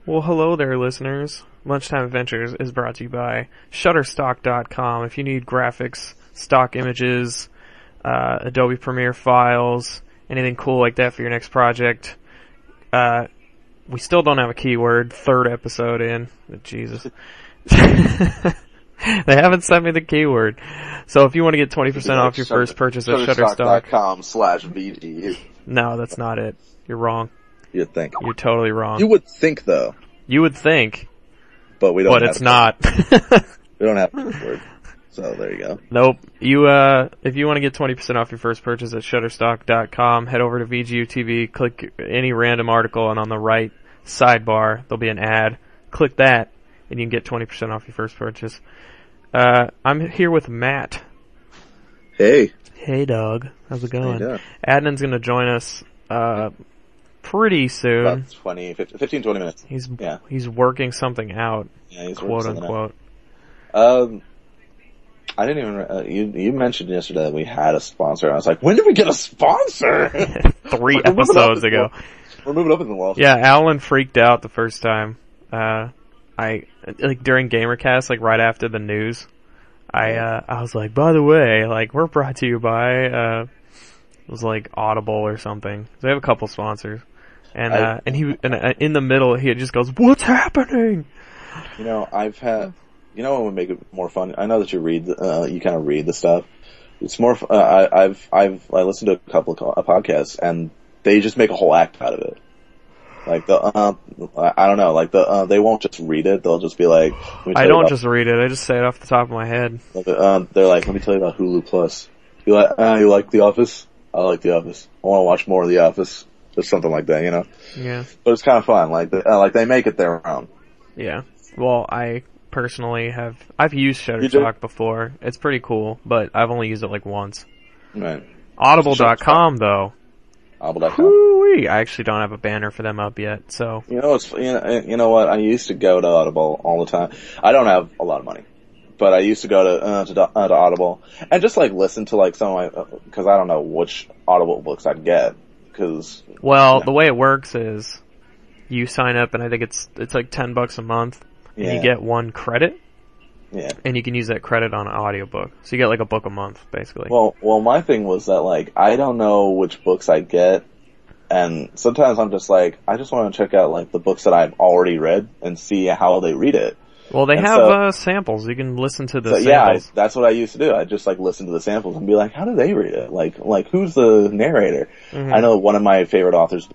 Well, hello there, listeners. Lunchtime Adventures is brought to you by Shutterstock.com. If you need graphics, stock images, Adobe Premiere files, anything cool like that for your next project, we still don't have a keyword. Third episode in. Jesus. They haven't sent me the keyword. So if you want to get 20% off your first purchase at Shutterstock. Shutterstock.com/VD. No, that's not it. You're wrong. You'd think. You're totally wrong. You would think, though. You would think. But we don't But have it's not. We don't have a keyword. So there you go. Nope. If you want to get 20% off your first purchase at Shutterstock.com, head over to VGU TV, click any random article, and on the right sidebar, there'll be an ad. Click that, and you can get 20% off your first purchase. I'm here with Matt. Hey. Hey, dog. How's it going? How you doing? Adnan's going to join us pretty soon. About 15, 20 minutes. He's working something out, Yeah, he's quote working unquote. I didn't even, you mentioned yesterday that we had a sponsor. I was like, when did we get a sponsor? 3 episodes ago. We're moving up in the world. Yeah, Alan freaked out the first time. During GamerCast, right after the news, I was like, by the way, we're brought to you by, it was Audible or something. They have a couple sponsors. And in the middle, he just goes, what's happening? What would make it more fun? I know that you you kind of read the stuff. It's more, I listened to a couple of podcasts and they just make a whole act out of it. I don't know, they won't just read it, they'll just be like, I don't just read it, I just say it off the top of my head. They're like, let me tell you about Hulu Plus. You like The Office? I like The Office. I want to watch more of The Office. Or something like that, Yeah. But it's kind of fun, they make it their own. Yeah. Well, I personally I've used Shutterstock before. It's pretty cool, but I've only used it once. Right. Audible.com though. Audible.com. Whoo-wee. I actually don't have a banner for them up yet, so. You know what? I used to go to Audible all the time. I don't have a lot of money, but I used to go to Audible and just listen to some of my, cause I don't know which Audible books I'd get, cause. Well, the way it works is you sign up and I think it's $10 a month and you get 1 credit. Yeah. And you can use that credit on an audiobook. So you get a book a month, basically. Well, my thing was that I don't know which books I get, and sometimes I'm just I just want to check out the books that I've already read and see how they read it. Well, they have samples. You can listen to the samples. Yeah, that's what I used to do. I just listen to the samples and be like, how do they read it? Who's the narrator? Mm-hmm. I know one of my favorite authors'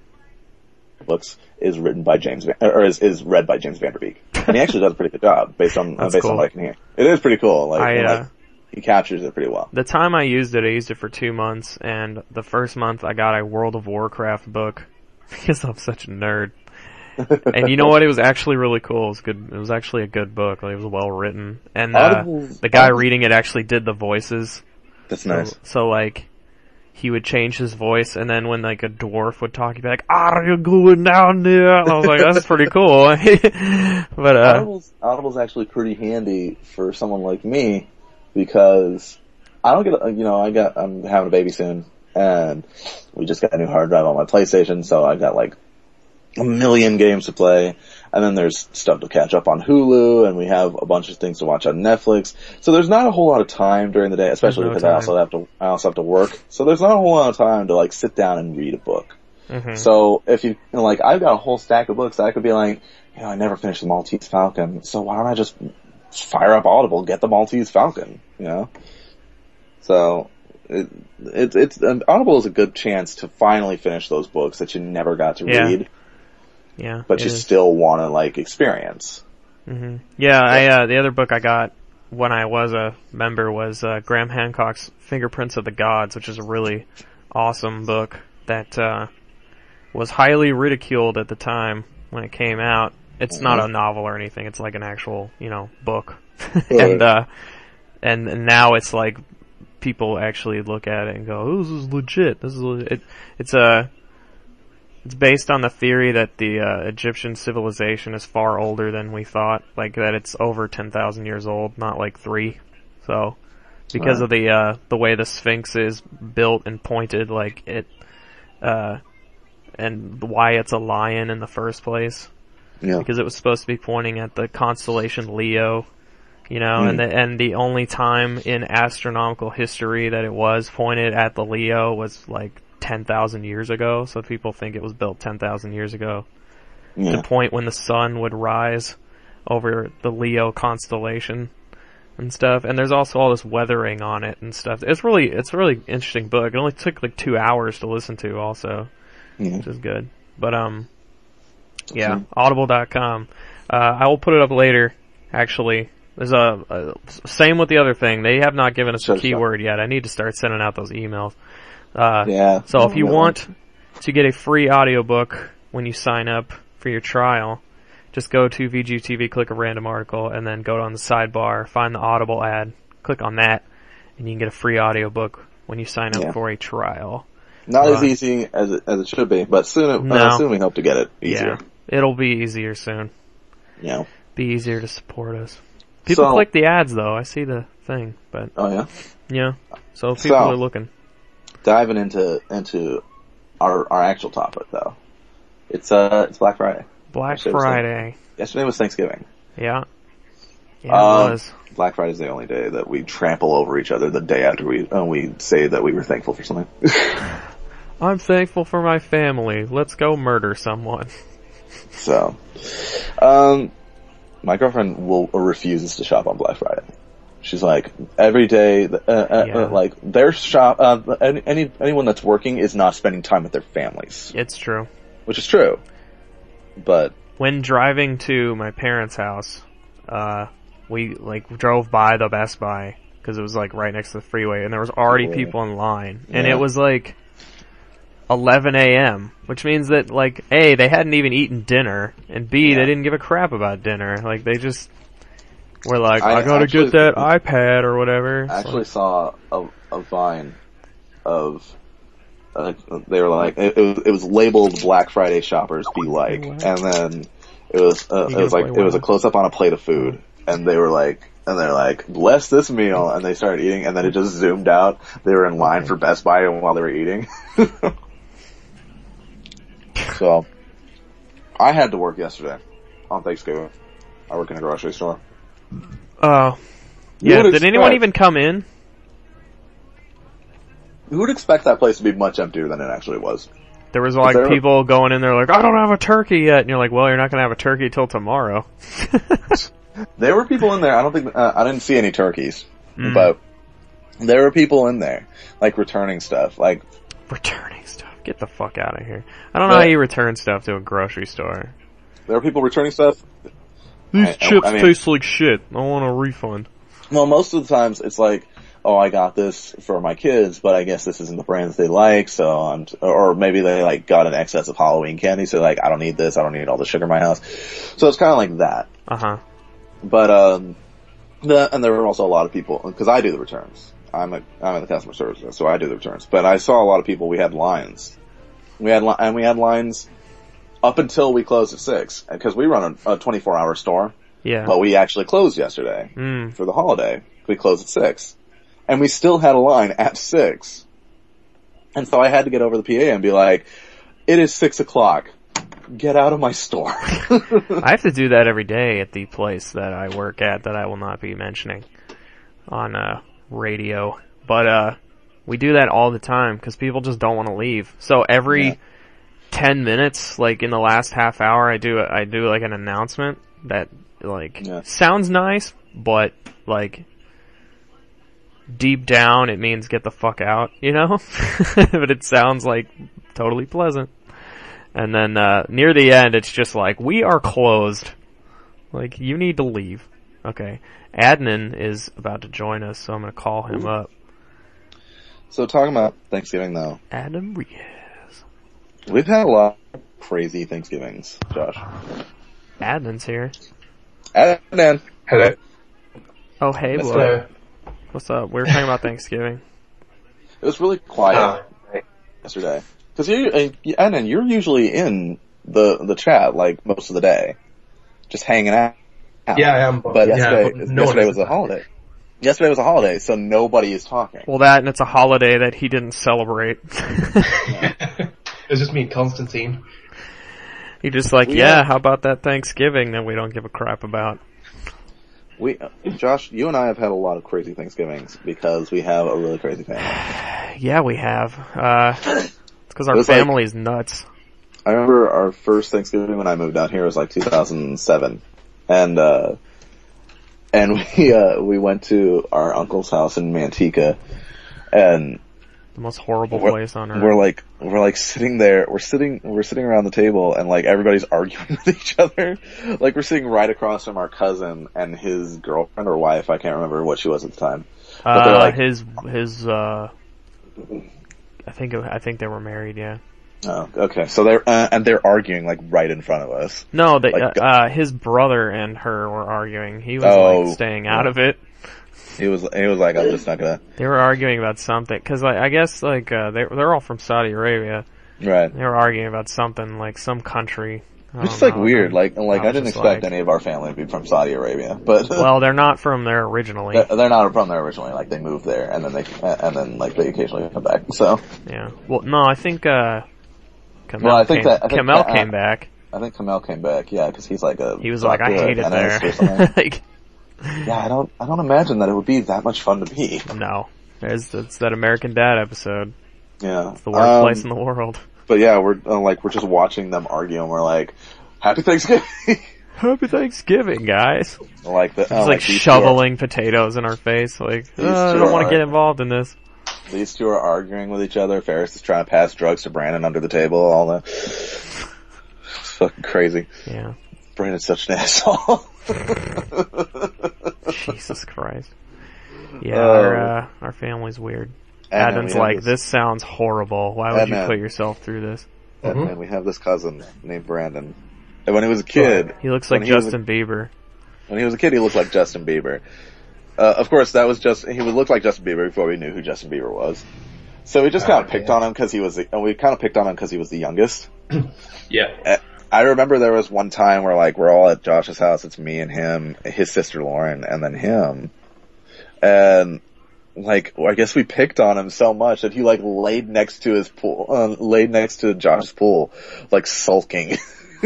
books is written by is read by James Van Der Beek. And he actually does a pretty good job based on what I can hear. It is pretty cool. He captures it pretty well. The time I used it for 2 months, and the first month I got a World of Warcraft book because I'm such a nerd. And you know what? It was actually really cool. It was good. It was actually a good book. It was well written, and the guy reading it actually did the voices. That's nice. So he would change his voice, and then when a dwarf would talk, he'd be like, "Are you going down there?" And I was like, "That's pretty cool." But Audible's actually pretty handy for someone like me because I don't get I'm having a baby soon, and we just got a new hard drive on my PlayStation, so I got a million games to play, and then there's stuff to catch up on Hulu, and we have a bunch of things to watch on Netflix. So there's not a whole lot of time during the day, especially because I also have to work. So there's not a whole lot of time to sit down and read a book. Mm-hmm. So if you I've got a whole stack of books that I could be I never finished the Maltese Falcon, so why don't I just fire up Audible, get the Maltese Falcon, So Audible is a good chance to finally finish those books that you never got to read. Yeah, but you still want to experience. Mm-hmm. Yeah, the other book I got when I was a member was Graham Hancock's Fingerprints of the Gods, which is a really awesome book that was highly ridiculed at the time when it came out. It's not a novel or anything; it's an actual book, and now it's people actually look at it and go, "Oh, this is legit. This is legit." It's based on the theory that the Egyptian civilization is far older than we thought, that it's over 10,000 years old, not 3. So, because of the way the Sphinx is built and pointed, and why it's a lion in the first place. Yeah. because it was supposed to be pointing at the constellation Leo, you know, and the only time in astronomical history that it was pointed at the Leo was like 10,000 years ago, so people think it was built 10,000 years ago to point when the sun would rise over the Leo constellation and stuff. And there's also all this weathering on it and stuff. It's a really interesting book. It only took like 2 hours to listen to also, which is good. But yeah, audible.com. I will put it up later, actually. There's same with the other thing. They have not given us a keyword yet. I need to start sending out those emails. So if you want to get a free audiobook when you sign up for your trial, just go to VGTV, click a random article, and then go on the sidebar, find the Audible ad, click on that, and you can get a free audiobook when you sign up for a trial. Not as easy as it should be, but soon we hope to get it easier. Yeah, it'll be easier soon. Yeah. Be easier to support us. People click the ads though, I see the thing, but... Oh yeah? Yeah. So people are looking. Diving into our actual topic though. It's Black Friday. Black Friday. Yesterday was Thanksgiving. Yeah. Yeah, it was. Black Friday is the only day that we trample over each other the day after we say that we were thankful for something. I'm thankful for my family. Let's go murder someone. So, my girlfriend refuses to shop on Black Friday. She's like, every day, like, anyone that's working is not spending time with their families. It's true. Which is true. But when driving to my parents' house, we drove by the Best Buy because it was like right next to the freeway, and there was already people in line, and it was like 11 a.m., which means that like A, they hadn't even eaten dinner, and B, they didn't give a crap about dinner. Like they just were like, I gotta get that iPad or whatever. I actually saw a Vine of. They were like, it was labeled Black Friday shoppers be like, and then it was a close up on a plate of food, and they're like, bless this meal, and they started eating, and then it just zoomed out. They were in line for Best Buy while they were eating. So, I had to work yesterday on Thanksgiving. I work in a grocery store. Oh, yeah. Did anyone even come in? You would expect that place to be much emptier than it actually was. There was like people going in there like, I don't have a turkey yet, and you're like, well, you're not gonna have a turkey till tomorrow. There were people in there. I don't think I didn't see any turkeys, but there were people in there, like returning stuff. Returning stuff? Get the fuck out of here! I don't know how you return stuff to a grocery store. There were people returning stuff. These chips taste like shit. I want a refund. Well, most of the times it's like, oh, I got this for my kids, but I guess this isn't the brand that they like, so or maybe they like got an excess of Halloween candy, so like, I don't need this, I don't need all the sugar in my house. So it's kinda like that. But, and there were also a lot of people, cause I do the returns. I'm in the customer service, so I do the returns. But I saw a lot of people, we had lines. We had lines up until we closed at 6, cause we run a 24-hour store. Yeah. But we actually closed yesterday for the holiday. We closed at 6. And we still had a line at 6. And so I had to get over the PA and be like, it is 6 o'clock. Get out of my store. I have to do that every day at the place that I work at that I will not be mentioning on radio. But we do that all the time because people just don't want to leave. So every 10 minutes, like in the last half hour, I do like an announcement that like sounds nice, but like deep down it means get the fuck out, you know? But it sounds like totally pleasant. And then near the end it's just like, we are closed. Like, you need to leave. Okay. Adnan is about to join us, so I'm gonna call him up. So talking about Thanksgiving though. Adam Riaz. We've had a lot of crazy Thanksgivings, Josh. Adnan's here. Adnan. Hello. Oh, hey, boy. Hello. What's up? We were talking about Thanksgiving. It was really quiet yesterday. Cause Adnan, you're usually in the chat, like, most of the day. Just hanging out. Yeah, I am. But yesterday was a holiday. Yesterday was a holiday, so nobody is talking. Well, that, and it's a holiday that he didn't celebrate. It was just me and Constantine. You're just like, how about that Thanksgiving that we don't give a crap about? Josh, you and I have had a lot of crazy Thanksgivings because we have a really crazy family. Yeah, we have. It's because our family is nuts. I remember our first Thanksgiving when I moved out here was like 2007. And we went to our uncle's house in Manteca, and the most horrible place on earth. We're like sitting there, we're sitting around the table, and like everybody's arguing with each other. Like we're sitting right across from our cousin and his girlfriend or wife, I can't remember what she was at the time. But they're like, I think they were married, yeah. Oh, okay. So they're arguing like right in front of us. No, his brother and her were arguing. He was staying out of it. He was like, I'm just not gonna. They were arguing about something, cause I guess they're all from Saudi Arabia. Right. They were arguing about something, like some country. Which is like weird, like I didn't expect any of our family to be from Saudi Arabia, but. Well, they're not from there originally. They're not from there originally, like they moved there and then they occasionally come back, so. Yeah. Well, no, I think, Kamel came back. I think Kamel came back, yeah, cause he's like he was like, I hate it there. Yeah, I don't imagine that it would be that much fun to be. No. It's that American Dad episode. Yeah. It's the worst place in the world. But yeah, we're just watching them argue and we're like, Happy Thanksgiving! Happy Thanksgiving, guys. He's shoveling potatoes in our face, like, I don't want to get involved in this. These two are arguing with each other. Ferris is trying to pass drugs to Brandon under the table, all that. It's fucking crazy. Yeah. Brandon's such an asshole. Jesus Christ. Yeah, our family's weird. Adam's like, this sounds horrible. Why would you put yourself through this? And we have this cousin named Brandon. And when he was a kid... He looks like Justin Bieber. When he was a kid, he looked like Justin Bieber. Of course, he would look like Justin Bieber before we knew who Justin Bieber was. So we just kind of picked on him because he was the youngest. Yeah. I remember there was one time where like we're all at Josh's house. It's me and him, his sister Lauren, and then him. And like, I guess we picked on him so much that he like laid next to his pool, laid next to Josh's pool, like sulking. You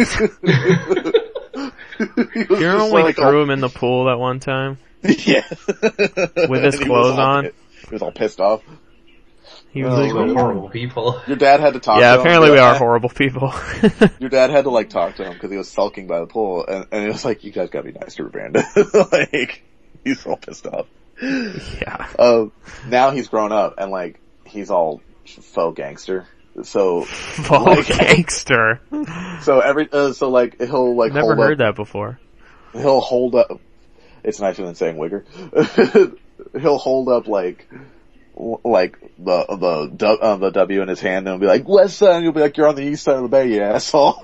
remember when we threw him in the pool that one time? Yeah. With his clothes on? He was all pissed off. He was like, horrible people. Your dad had to talk to him. Yeah, apparently we are horrible people. Your dad had to like talk to him because he was sulking by the pool, and it was like, you guys gotta be nicer to Brandon. Like, he's all pissed off. Yeah. Now he's grown up and like, he's all faux gangster. So. Faux gangster. So so like, he'll like never heard that before. He'll hold up, it's nicer than saying wigger. He'll hold up like the W in his hand and he'll be like, West Side, and you'll be like, you're on the east side of the bay, you asshole.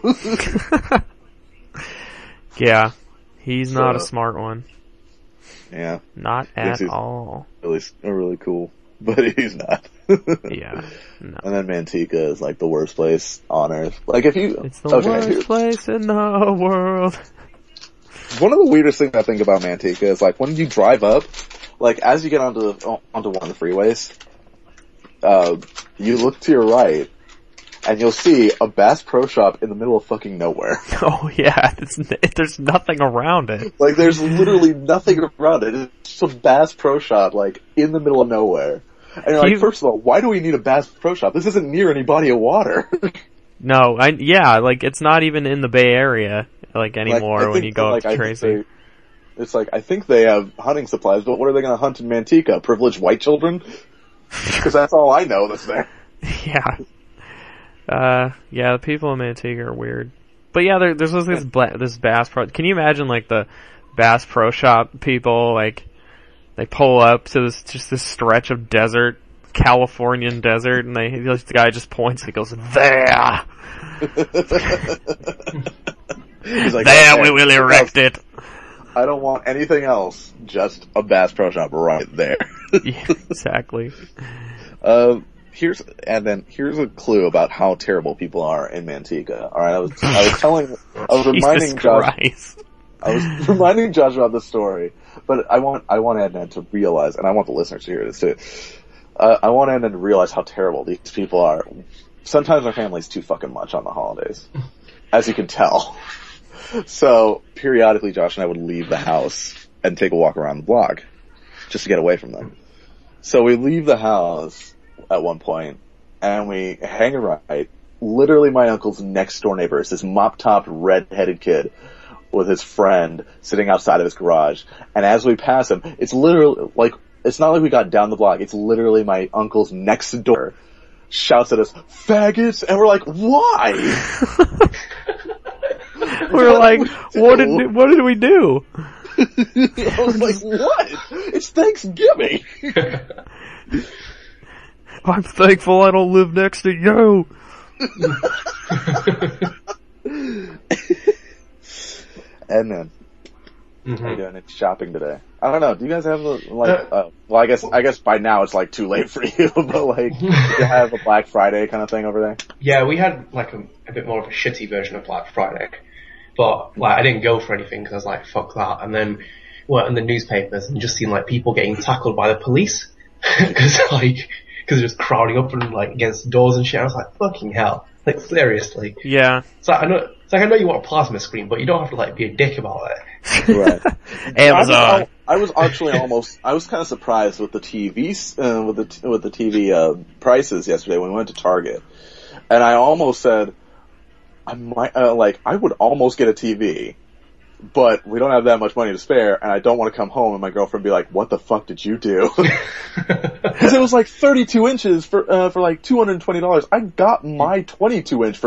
Yeah. He's not a smart one. Yeah. Not at all. Really cool. But he's not. Yeah. No. And then Manteca is like the worst place on earth. Like if you... It's the worst place in the world. One of the weirdest things I think about Manteca is like when you drive up, like as you get onto one of the freeways, you look to your right and you'll see a Bass Pro Shop in the middle of fucking nowhere. Oh yeah, there's nothing around it. Like there's literally nothing around it. It's just a Bass Pro Shop like in the middle of nowhere. And you're like, first of all, why do we need a Bass Pro Shop? This isn't near any body of water. No, like it's not even in the Bay Area like anymore like, when you go up to Tracy. It's like, I think they have hunting supplies, but what are they gonna hunt in Manteca? Privileged white children? Because that's all I know that's there. Yeah. Yeah, the people in Manteca are weird. But yeah, there's this Bass Pro, can you imagine like the Bass Pro Shop people, like, they pull up to this stretch of desert, Californian desert, and the guy just points and he goes, there! He's like, there, we will erect it. I don't want anything else, just a Bass Pro Shop right there. Yeah, exactly. Here's a clue about how terrible people are in Manteca. Alright, I was reminding Josh about this story, but I want Adnan to realize, and I want the listeners to hear this too. I want Adnan to realize how terrible these people are. Sometimes our family's too fucking much on the holidays. as you can tell. So periodically Josh and I would leave the house and take a walk around the block just to get away from them. So we leave the house at one point and we hang a right. Literally my uncle's next door neighbor is this mop-topped red-headed kid with his friend sitting outside of his garage. And as we pass him, it's literally like, it's not like we got down the block. It's literally my uncle's next door shouts at us, faggots! And we're like, why? We're like, what did we do? I was like, what? It's Thanksgiving! I'm thankful I don't live next to you. Edmund, how you doing? It's shopping today. I don't know. Do you guys have well, I guess by now it's like too late for you, but like, do you have a Black Friday kind of thing over there? Yeah, we had like a bit more of a shitty version of Black Friday, but like I didn't go for anything because I was like, fuck that. And then went in the newspapers and just seen like people getting tackled by the police because they're just crowding up and like against doors and shit. I was like, fucking hell, like seriously. Yeah. So I know you want a plasma screen, but you don't have to like be a dick about it. Right. Amazon. I was actually I was kind of surprised with the TVs, with the TV, prices yesterday when we went to Target. And I almost said, I would almost get a TV, but we don't have that much money to spare, and I don't want to come home and my girlfriend be like, what the fuck did you do? Cause it was like 32 inches for like $220. I got my 22 inch for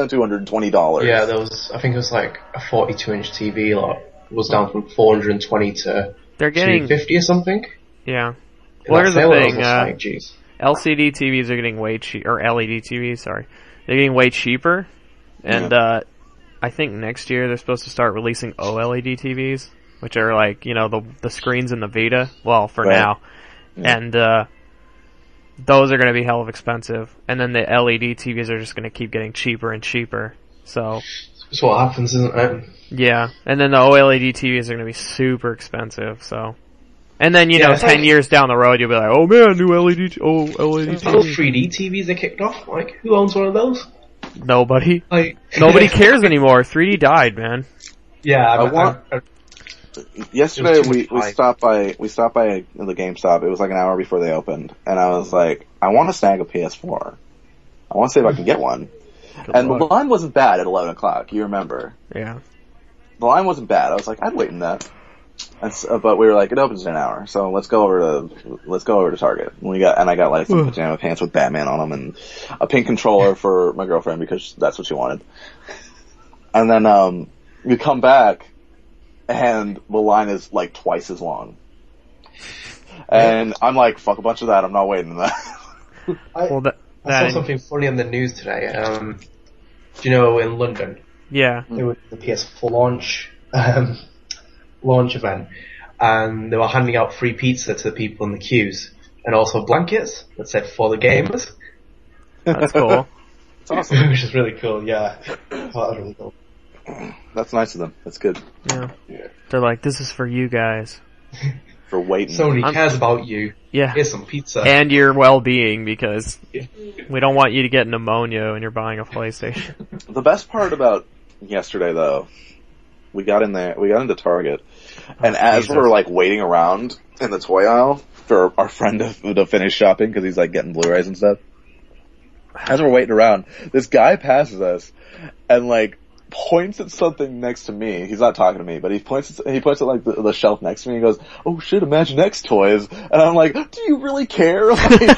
$220. Yeah, I think it was like a 42-inch TV, like, was down from 420 to They're getting 250 or something. Yeah. Well, here's the thing, like, geez. LCD TVs are getting way cheaper, or LED TVs, sorry. They're getting way cheaper, and, I think next year they're supposed to start releasing OLED TVs, which are like, you know, the screens in the Vita, well, for now. Yeah. And, those are gonna be hell of expensive. And then the LED TVs are just gonna keep getting cheaper and cheaper. So. That's what happens, isn't it? Yeah. And then the OLED TVs are gonna be super expensive, so. And then, you know, 10 years down the road, you'll be like, oh man, new LED those 3D TVs they kicked off, like, who owns one of those? Nobody. Nobody cares anymore. 3D died, man. Yeah, yesterday we stopped by the GameStop. It was like an hour before they opened, and I was like, I want to snag a PS4. I want to see if I can get one. And the line wasn't bad at 11 o'clock. You remember? Yeah. The line wasn't bad. I was like, I'd wait in that. But we were like, it opens in an hour, so let's go over to Target. I got like some pajama pants with Batman on them and a pink controller for my girlfriend because that's what she wanted. And then we come back and the line is like twice as long. And I'm like, fuck a bunch of that. I'm not waiting in that. I saw something funny on the news today. Do you know in London? Yeah. There was the PS4 launch event, and they were handing out free pizza to the people in the queues, and also blankets that said for the gamers. That's cool. That's awesome. Which is really cool, yeah. That was really cool. That's nice of them. That's good. Yeah. They're like, this is for you guys. For waiting. Somebody cares about you. Yeah. Here's some pizza. And your well-being, because we don't want you to get pneumonia when you're buying a PlayStation. The best part about yesterday, though, we got into Target, and as we're like waiting around in the toy aisle for our friend to finish shopping because he's like getting Blu-rays and stuff, as we're waiting around, this guy passes us and like points at something next to me. He's not talking to me, but he points at like the shelf next to me and he goes, oh shit, Imaginext toys. And I'm like, do you really care? Like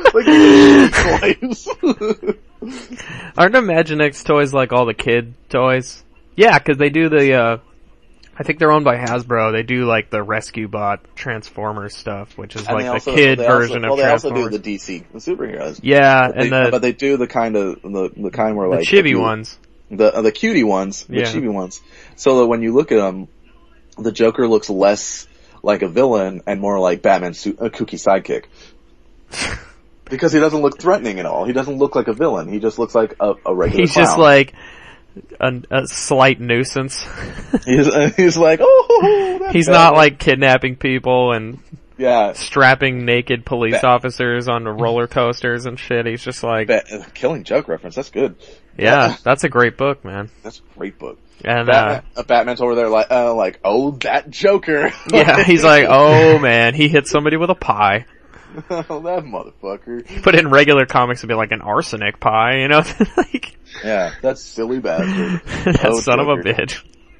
toys. Aren't Imaginext toys like all the kid toys? Yeah, cause they do I think they're owned by Hasbro. They do like the Rescue Bot Transformers stuff, which is like the kid version of Transformers. They also do the DC superheroes. Yeah, but they do the kind where like the chibi ones. The cutie ones, the chibi ones. So that when you look at them, the Joker looks less like a villain and more like Batman's a kooky sidekick. Because he doesn't look threatening at all. He doesn't look like a villain. He just looks like a regular He's clown. just like a slight nuisance. He's like, oh, that's he's bad. not like kidnapping people and yeah, strapping naked police officers onto roller coasters and shit. He's just like Killing Joke reference. That's good. Yeah, that's a great book, man. That's a great book. And Batman's over there like, oh, that Joker. yeah, he's like, oh man, he hit somebody with a pie. Oh, that motherfucker. But in regular comics, it'd be like an arsenic pie, you know? Like, yeah, that silly bastard. that son of a bitch.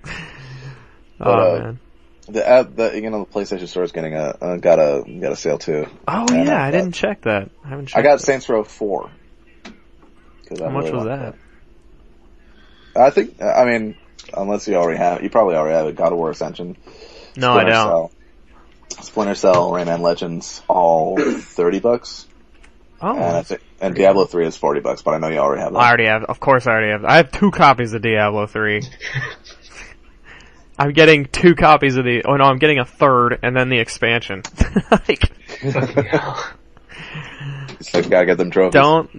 Man. The PlayStation Store is getting got a sale too. Oh yeah, I didn't check that. I haven't checked. I got Saints Row 4. How much was that? I think, I mean, unless you probably already have it, God of War Ascension. No, I don't. Splinter Cell, Rayman Legends, all $30. Oh. And Diablo 3 is $40, but I know you already have that. Of course I already have. I have 2 copies of Diablo 3. I'm getting 2 copies of I'm getting a third, and then the expansion. Like, it's like, gotta get them trophies.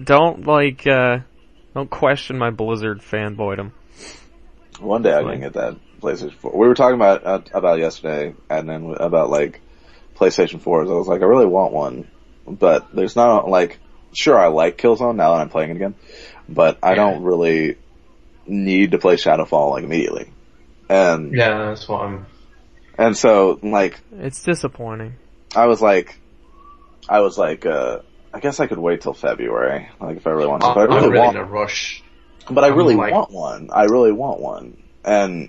Don't question my Blizzard fanboydom. One day I can get that PlayStation 4. We were talking about yesterday, and then about like PlayStation 4s. I was like, I really want one, but there's not like, sure, I like Killzone now that I'm playing it again, but I don't really need to play Shadowfall like immediately. And yeah, that's what I'm. And so like, it's disappointing. I was like, I guess I could wait till February, like if I really want to. But I really want in a rush. But I really want one. I really want one. And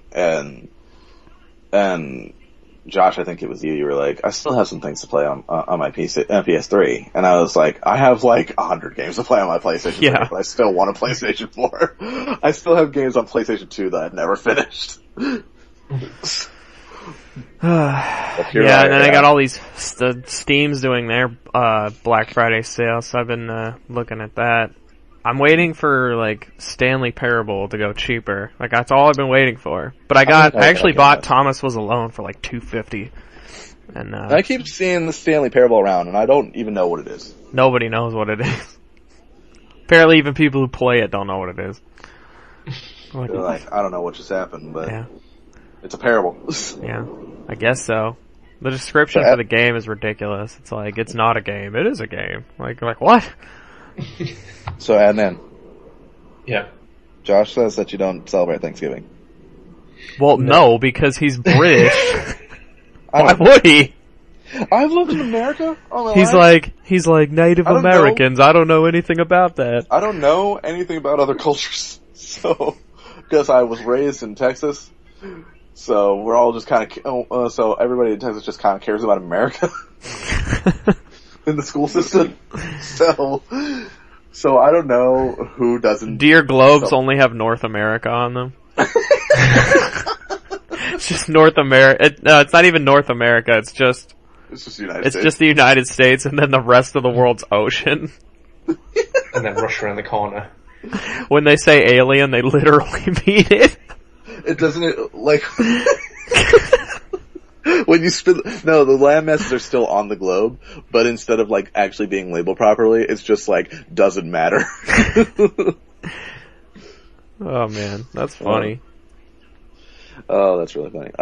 Josh, I think it was you. You were like, I still have some things to play on my PS3, and I was like, I have like 100 games to play on my PlayStation 3, but I still want a PlayStation 4. I still have games on PlayStation 2 that I've never finished. Yeah, and then I got all these Steam's doing their Black Friday sale, so I've been looking at that. I'm waiting for like Stanley Parable to go cheaper. Like that's all I've been waiting for. But I actually bought Thomas Was Alone for like $250. And I keep seeing the Stanley Parable around, and I don't even know what it is. Nobody knows what it is. Apparently, even people who play it don't know what it is. They're like, I don't know what just happened, but yeah. It's a parable. Yeah, I guess so. The description for the game is ridiculous. It's like, it's not a game. It is a game. Like what? So, and then. Yeah. Josh says that you don't celebrate Thanksgiving. Well, no, because he's British. Why would he? I've lived in America all my life. He's like Native Americans. I don't know anything about that. I don't know anything about other cultures. So, because I was raised in Texas. So we're all just kind of, so everybody in Texas just kind of cares about America in the school system. So I don't know who doesn't. Do your globes only have North America on them? It's just North America. No, it's not even North America. It's just the United States. It's just the United States, and then the rest of the world's ocean. And then Russia in the corner. When they say alien, they literally mean it. It doesn't, like, when you spin, no, the land masses are still on the globe, but instead of, like, actually being labeled properly, it's just, like, doesn't matter. Oh, man, that's funny. Oh, that's really funny.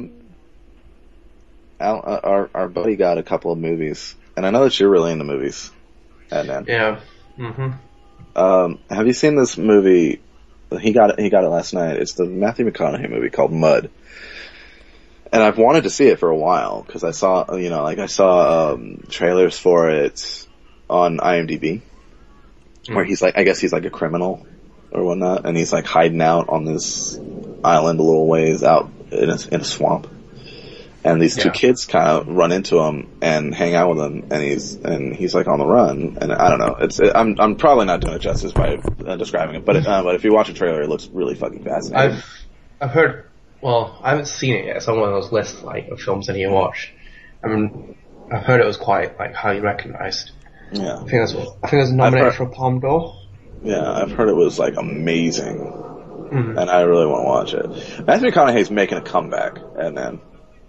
Our buddy got a couple of movies, and I know that you're really into movies, Adnan. Yeah. Mm-hmm. Have you seen this movie? He got it last night. It's the Matthew McConaughey movie called Mud. And I've wanted to see it for a while, because I saw trailers for it on IMDb, where he's like, I guess he's like a criminal or whatnot, and he's like hiding out on this island a little ways out in a swamp. And these two kids kind of run into him and hang out with him, and he's like on the run. And I don't know. I'm probably not doing it justice by describing it, but if you watch a trailer, it looks really fucking fascinating. I've heard. Well, I haven't seen it yet. It's on one of those lists like of films I need to watch. I mean, I've heard it was quite like highly recognised. Yeah. I think it was nominated for a Palme d'Or. Yeah, I've heard it was like amazing, and I really want to watch it. Matthew McConaughey's making a comeback, and then.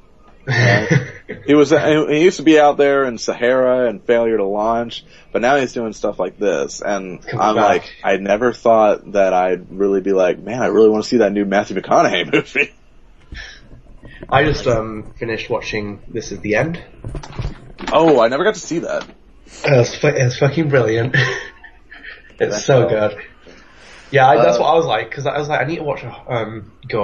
He used to be out there in Sahara and Failure to Launch, but now he's doing stuff like this, and I'm like, I never thought that I'd really be like, man, I really want to see that new Matthew McConaughey movie. I just finished watching This Is the End. Oh, I never got to see that. It's fucking brilliant. It's so good. Yeah, that's what I was like, because I was like, I need to watch a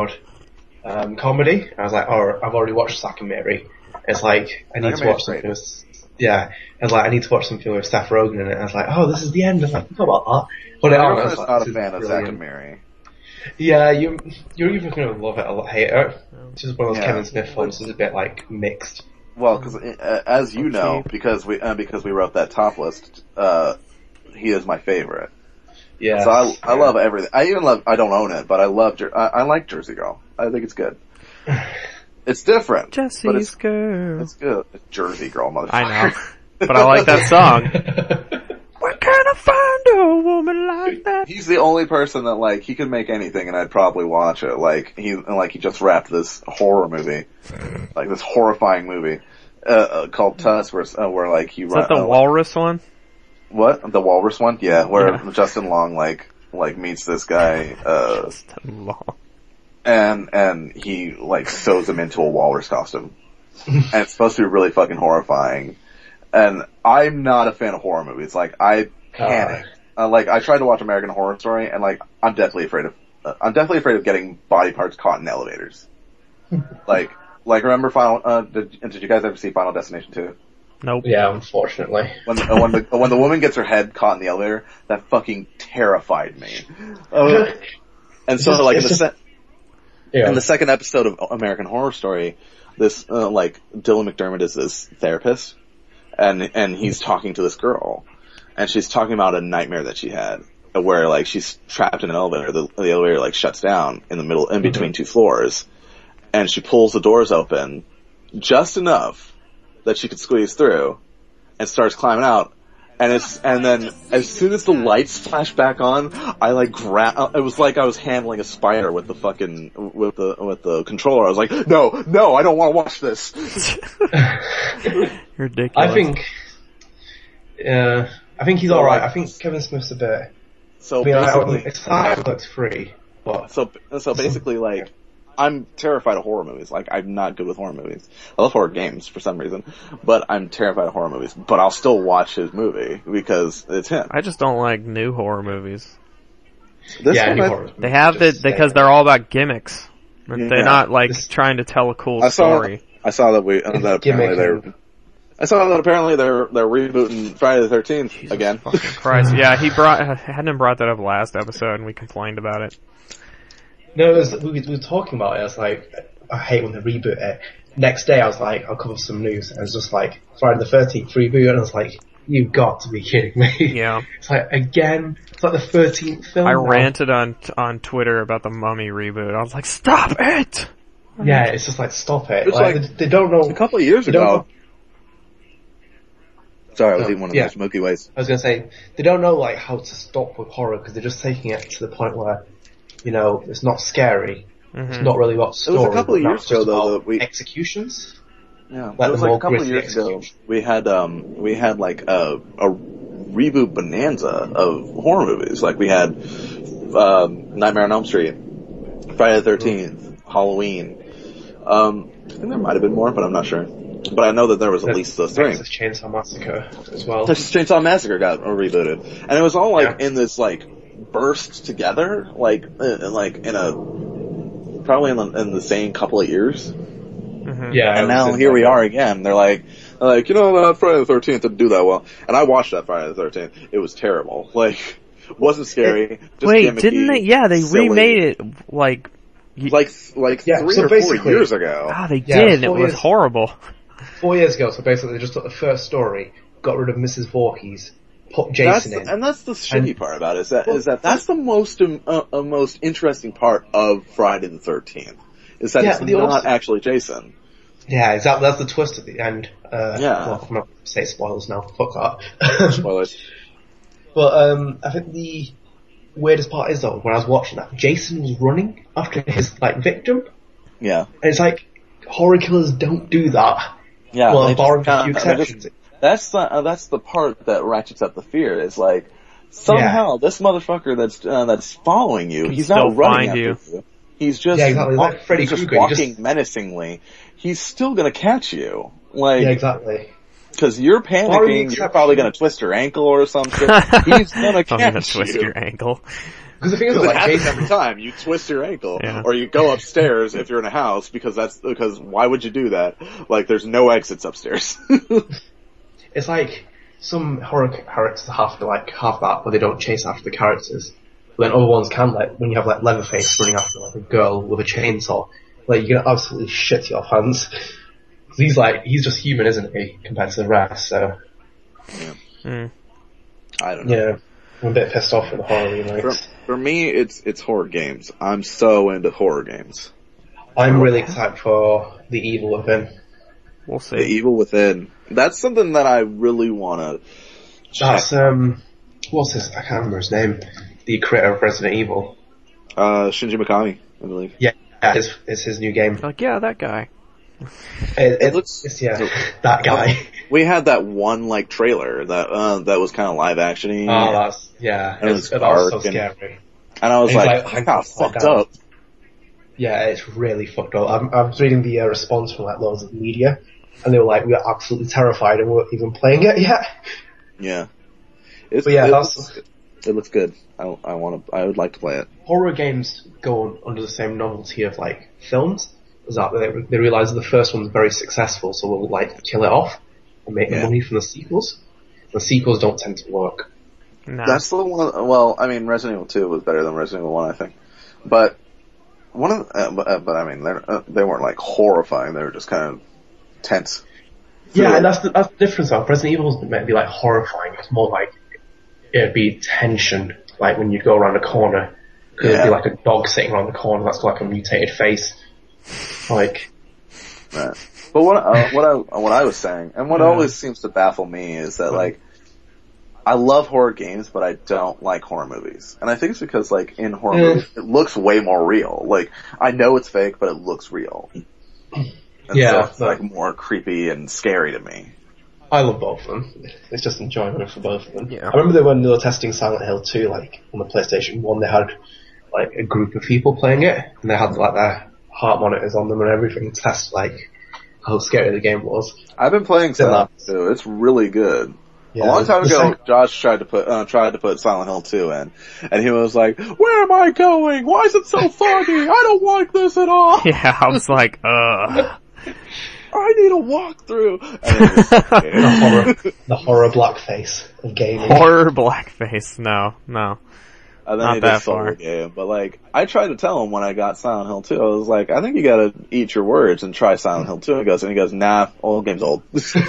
comedy. I was like, oh, I've already watched Zack and Mary. It's like, I need to watch something with, it's like, I need to watch something with Seth Rogen in it. I was like, oh, this is the end. I was like, forgot about that. But I was not a fan of Zack and Mary. Yeah, you're either going to love it or hate it. It's just one of those Kevin Smith ones. It's a bit like mixed. Well, because as you know, because we wrote that top list, he is my favorite. Yeah. So I love everything. I don't own it, but I like Jersey Girl. I think it's good. It's different. Jesse's Girl. It's good. It's Jersey Girl, motherfucker. I know. But I like that song. Where can I find a woman like that? He's the only person that, like, he could make anything and I'd probably watch it. Like, he just wrapped this horror movie. Like, this horrifying movie, called Tusk, where like, he... Is that the Walrus one? What? The Walrus one? Yeah, where Justin Long, like meets this guy, Justin Long. And he, like, sews him into a walrus costume. And it's supposed to be really fucking horrifying. And I'm not a fan of horror movies. Like, I panic. I tried to watch American Horror Story, and, like, I'm definitely afraid of getting body parts caught in elevators. like, remember did you guys ever see Final Destination 2? Nope. Yeah, unfortunately. When the woman gets her head caught in the elevator, that fucking terrified me. And so, like, in the second episode of American Horror Story, this, Dylan McDermott is this therapist, and he's talking to this girl, and she's talking about a nightmare that she had, where, like, she's trapped in an elevator, the elevator, like, shuts down in the middle, in between two floors, and she pulls the doors open just enough that she could squeeze through, and starts climbing out, and then as soon as the lights flash back on, I it was like I was handling a spider with the fucking, with the controller. I was like, no, I don't want to watch this. Ridiculous. I think he's alright. I think Kevin Smith's a bit... So basically... It's hard, looks free, but... So basically, like, I'm terrified of horror movies. Like, I'm not good with horror movies. I love horror games for some reason, but I'm terrified of horror movies. But I'll still watch his movie because it's him. I just don't like new horror movies. New horror they have because they're all about gimmicks. They're not trying to tell a cool story. I saw that apparently they're rebooting Friday the 13th again. Fucking Christ. Yeah, hadn't brought that up last episode and we complained about it. No, we were talking about it. I was like, I hate when they reboot it. Next day, I was like, I'll cover some news, and it's just like Friday the 13th reboot, and I was like, you've got to be kidding me. Yeah. It's like again. It's like the 13th film. I ranted on Twitter about the Mummy reboot. I was like, stop it! Yeah, it's just like stop it. It's like they don't know. A couple of years ago. Sorry, I was eating one of those Milky Ways. I was gonna say they don't know like how to stop with horror because they're just taking it to the point where. You know, it's not scary. Mm-hmm. It's not really about story. It was a couple of years ago, though, that executions. Yeah, it was like a couple of years ago. We had like a reboot bonanza of horror movies. Like we had Nightmare on Elm Street, Friday the 13th, Halloween. I think there might have been more, but I'm not sure. But I know that there was at least those three. Texas Chainsaw Massacre as well. Texas Chainsaw Massacre got rebooted, and it was all like in this like. Burst together, like in a probably in the same couple of years. Mm-hmm. Yeah, and now here we are again. They're like Friday the 13th didn't do that well, and I watched that Friday the 13th. It was terrible. Like, wasn't scary. Just wait, gimmicky, didn't they? Yeah, they silly. like 3 or 4 years ago. Ah, they did. It was horrible. 4 years ago. So basically, they just took the first story, got rid of Mrs. Voorhees. Put Jason in. And that's the shitty part about it, is that that's the most interesting part of Friday the 13th. Is that it's not actually Jason. Yeah, exactly. That's the twist at the end. Well, I'm not going to say spoilers now. Fuck that. Spoilers. But, I think the weirdest part is though, when I was watching that, Jason was running after his, victim. Yeah. And it's like, horror killers don't do that. Yeah. Well, barring a few exceptions. That's the part that ratchets up the fear. Is like somehow this motherfucker that's following you, he's not running after you. He's just like Freddy Krueger, walking menacingly. He's still gonna catch you. Like exactly. Because you're panicking, you're probably gonna twist your ankle or some shit. He's gonna catch twist your ankle. Because the thing is, It like, happens Jason, every time. You twist your ankle, Yeah. or you go upstairs if you're in a house, because why would you do that? Like, there's no exits upstairs. it's like some horror characters have that, where they don't chase after the characters. But then other ones can, like, when you have, like, Leatherface running after, like, a girl with a chainsaw, like, you're gonna absolutely shit your pants. He's just human, isn't he, compared to the rest, so. Mm. I don't know. Yeah. I'm a bit pissed off with the horror remakes. For me, it's horror games. I'm so into horror games. I'm really excited for The Evil Within. We'll see. The Evil Within. That's something that I really wanna check. That's, what's his, I can't remember his name. The creator of Resident Evil. Shinji Mikami, I believe. Yeah, it's his new game. Like, yeah, that guy. It looks, that guy. we had that one, like, trailer that was kinda live actiony. Oh, And it was that was so dark and- scary. And I was He's like, like, kinda fucked up. Yeah, it's really fucked up. I was reading the response from, like, loads of media, and they were like, we are absolutely terrified and we weren't even playing it yet. Yeah. But yeah, it looks good. I would like to play it. horror games go under the same novelty of, like, films. Is that they realise the first one's very successful, so we'll, like, kill it off and make money from the sequels. The sequels don't tend to work. No. That's the one. Well, I mean, Resident Evil 2 was better than Resident Evil 1, I think. But one of, but I mean, they weren't like horrifying. They were just kind of tense. Yeah, and that's the difference. Though. Resident Evil is meant to be like horrifying. It's more like it'd be tension, like when you'd go around a corner. Because it'd be like a dog sitting around the corner that's got like a mutated face. Like. Right. But what I was saying, and what always seems to baffle me is that like, I love horror games, but I don't like horror movies. And I think it's because, like, in horror movies, it looks way more real. Like, I know it's fake, but it looks real. And so it's, like, more creepy and scary to me. I love both of them. It's just enjoyment for both of them. Yeah. I remember when they were testing Silent Hill 2, like, on the PlayStation 1, they had, like, a group of people playing it, and they had, like, their heart monitors on them and everything to test, like, how scary the game was. I've been playing Silent Hill 2. It's really good. Yeah, a long time ago, Josh tried to put Silent Hill 2 in, and he was like, "Where am I going? Why is it so foggy? I don't like this at all." Yeah, I was like, I need a walkthrough. the horror blackface of gaming. horror blackface. No. And then Not he that did Soul far. Game, but like, I tried to tell him when I got Silent Hill 2, I was like, I think you gotta eat your words and try Silent Hill 2. He goes, nah, old game's old.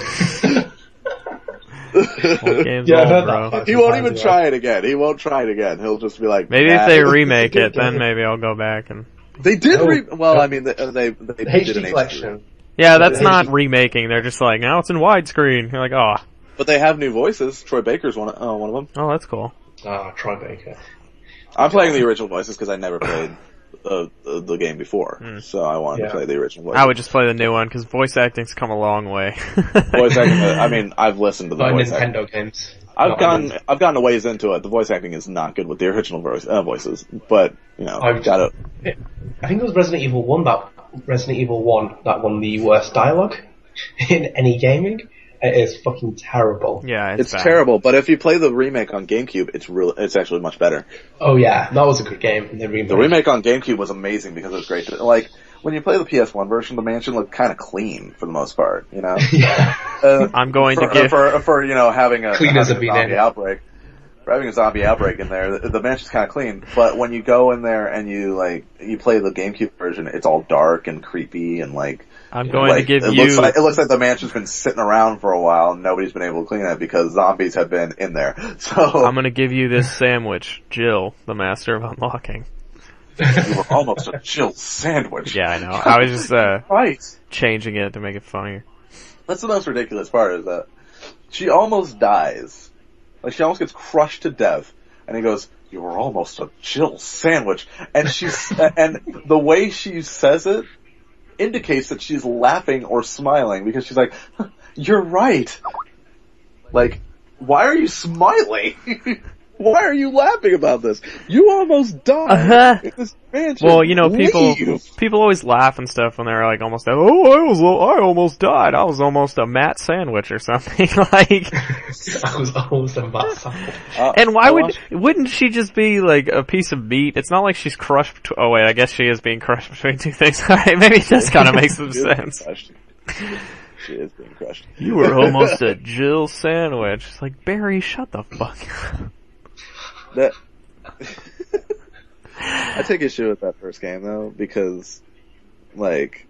Old game's Yeah, old, I've heard bro. that. He won't even try it again. He won't try it again. He'll just be like, Maybe nah. if they remake it, then maybe I'll go back and... They did I mean, they The did an HD collection. Yeah, that's not remaking. They're just like, now it's in widescreen. You're like, oh. But they have new voices. Troy Baker's one of them. Oh, that's cool. Troy Baker. I'm playing the original voices because I never played the game before, so I wanted to play the original voices. I would just play the new one, because voice acting's come a long way. Voice acting, I mean, I've listened to the voice acting. Nintendo games. I've gotten a ways into it. The voice acting is not good with the original voices, but, you know, I've got it. I think it was Resident Evil 1 that won the worst dialogue in any gaming. It is fucking terrible. Yeah, It's bad. terrible, but if you play the remake on GameCube, it's actually much better. Oh yeah, that was a good game. The remake on GameCube was amazing because it was great. Like, when you play the PS1 version, the mansion looked kind of clean for the most part, you know? Yeah. I'm going to give... For, you know, having a zombie outbreak. For having a zombie outbreak in there, the mansion's kind of clean, but when you go in there and you play the GameCube version, it's all dark and creepy and like... I'm going to give it you... it looks like the mansion's been sitting around for a while and nobody's been able to clean it because zombies have been in there. So... I'm going to give you this sandwich, Jill, the master of unlocking. You were almost a Jill sandwich. Yeah, I know. I was just right. changing it to make it funnier. That's the most ridiculous part is that she almost dies. Like, she almost gets crushed to death. And he goes, "You were almost a Jill sandwich." And and the way she says it indicates that she's laughing or smiling because she's like, "You're right." Like, why are you smiling? Why are you laughing about this? You almost died in this mansion. Well, you know, Leave. people always laugh and stuff when they're like almost, I almost died. I was almost a Matt sandwich or something. Like, I was almost a massive. and why wouldn't she just be like a piece of meat? It's not like she's crushed. Oh wait, I guess she is being crushed between two things. Alright, maybe it does kind of make some sense. She is being crushed. You were almost a Jill sandwich. It's like, Barry, shut the fuck up. That I take issue with that first game though, because like,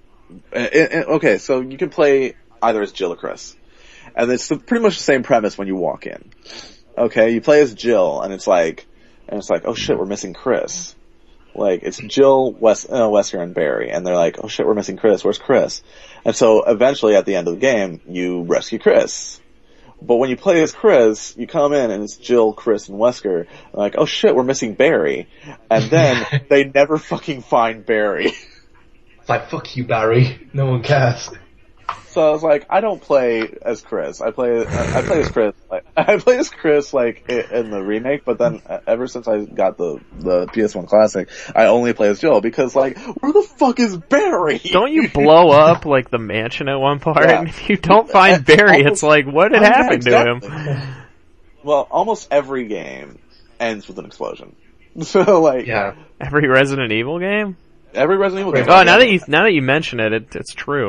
okay, so you can play either as Jill or Chris, and it's pretty much the same premise when you walk in. Okay, you play as Jill, and it's like, oh shit, we're missing Chris. Like, it's Jill, Wesker, and Barry, and they're like, oh shit, we're missing Chris. Where's Chris? And so eventually, at the end of the game, you rescue Chris. But when you play as Chris, you come in and it's Jill, Chris, and Wesker. And like, oh shit, we're missing Barry. And then they never fucking find Barry. It's like, fuck you, Barry. No one cares. So I was like, I don't play as Chris. I play as Chris. I play as Chris like in the remake, but then ever since I got the PS1 Classic, I only play as Jill because like, where the fuck is Barry? Don't you blow up like the mansion at one part? Yeah. And if you don't find Barry, it's like, what had happened to him? Well, almost every game ends with an explosion. So like, Yeah. Every Resident Evil game? every Resident Evil game. Oh, now that you mention it, it's true.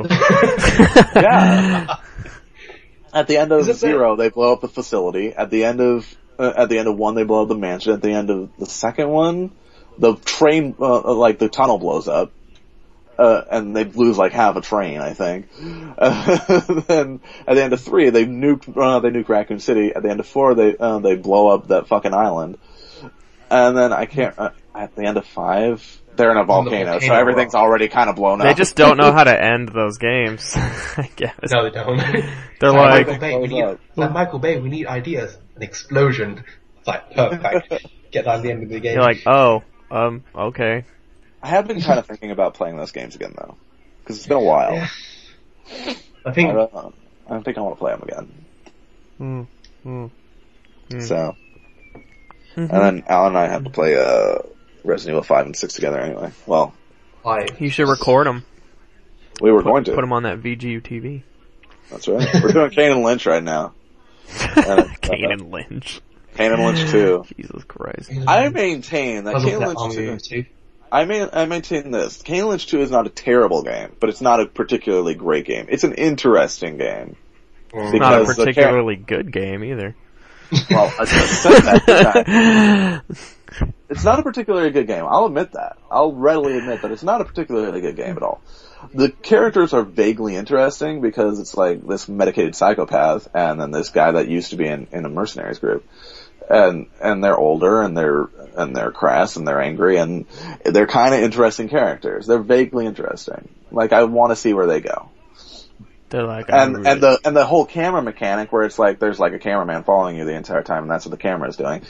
Yeah. At the end of Is it 0, they blow up the facility. At the end of 1, they blow up the mansion. At the end of the second one, the train, like the tunnel blows up. And they lose like half a train, I think. Then at the end of 3, they nuke Raccoon City. At the end of 4, they blow up that fucking island. And then at the end of 5, they're in a volcano, so everything's already kind of blown up. They just don't know how to end those games, I guess. No, they don't. They're Michael Bay, we need ideas. An explosion. It's like, perfect. Get that at the end of the game. you're like, oh, okay. I have been kind of thinking about playing those games again though, because it's been a while. Yeah. I think, I think I want to play them again. So, and then Alan and I have to play Resident Evil 5 and 6 together anyway. Well, You should record them. we were going to. Put them on that VGU TV. That's right. We're doing Kane and Lynch right now. Kane and Lynch. Kane and Lynch 2. Jesus Christ. I maintain that Kane and Lynch 2... I maintain this. Kane and Lynch 2 is not a terrible game, but it's not a particularly great game. It's an interesting game. It's not a particularly good game either. Well, I said that, didn't I? It's not a particularly good game. I'll admit that. I'll readily admit that it's not a particularly good game at all. The characters are vaguely interesting because it's like this medicated psychopath and then this guy that used to be in a mercenaries group. And they're older and they're crass and they're angry and they're kind of interesting characters. They're vaguely interesting. Like, I want to see where they go. They're like, and the whole camera mechanic where it's like there's like a cameraman following you the entire time and that's what the camera is doing.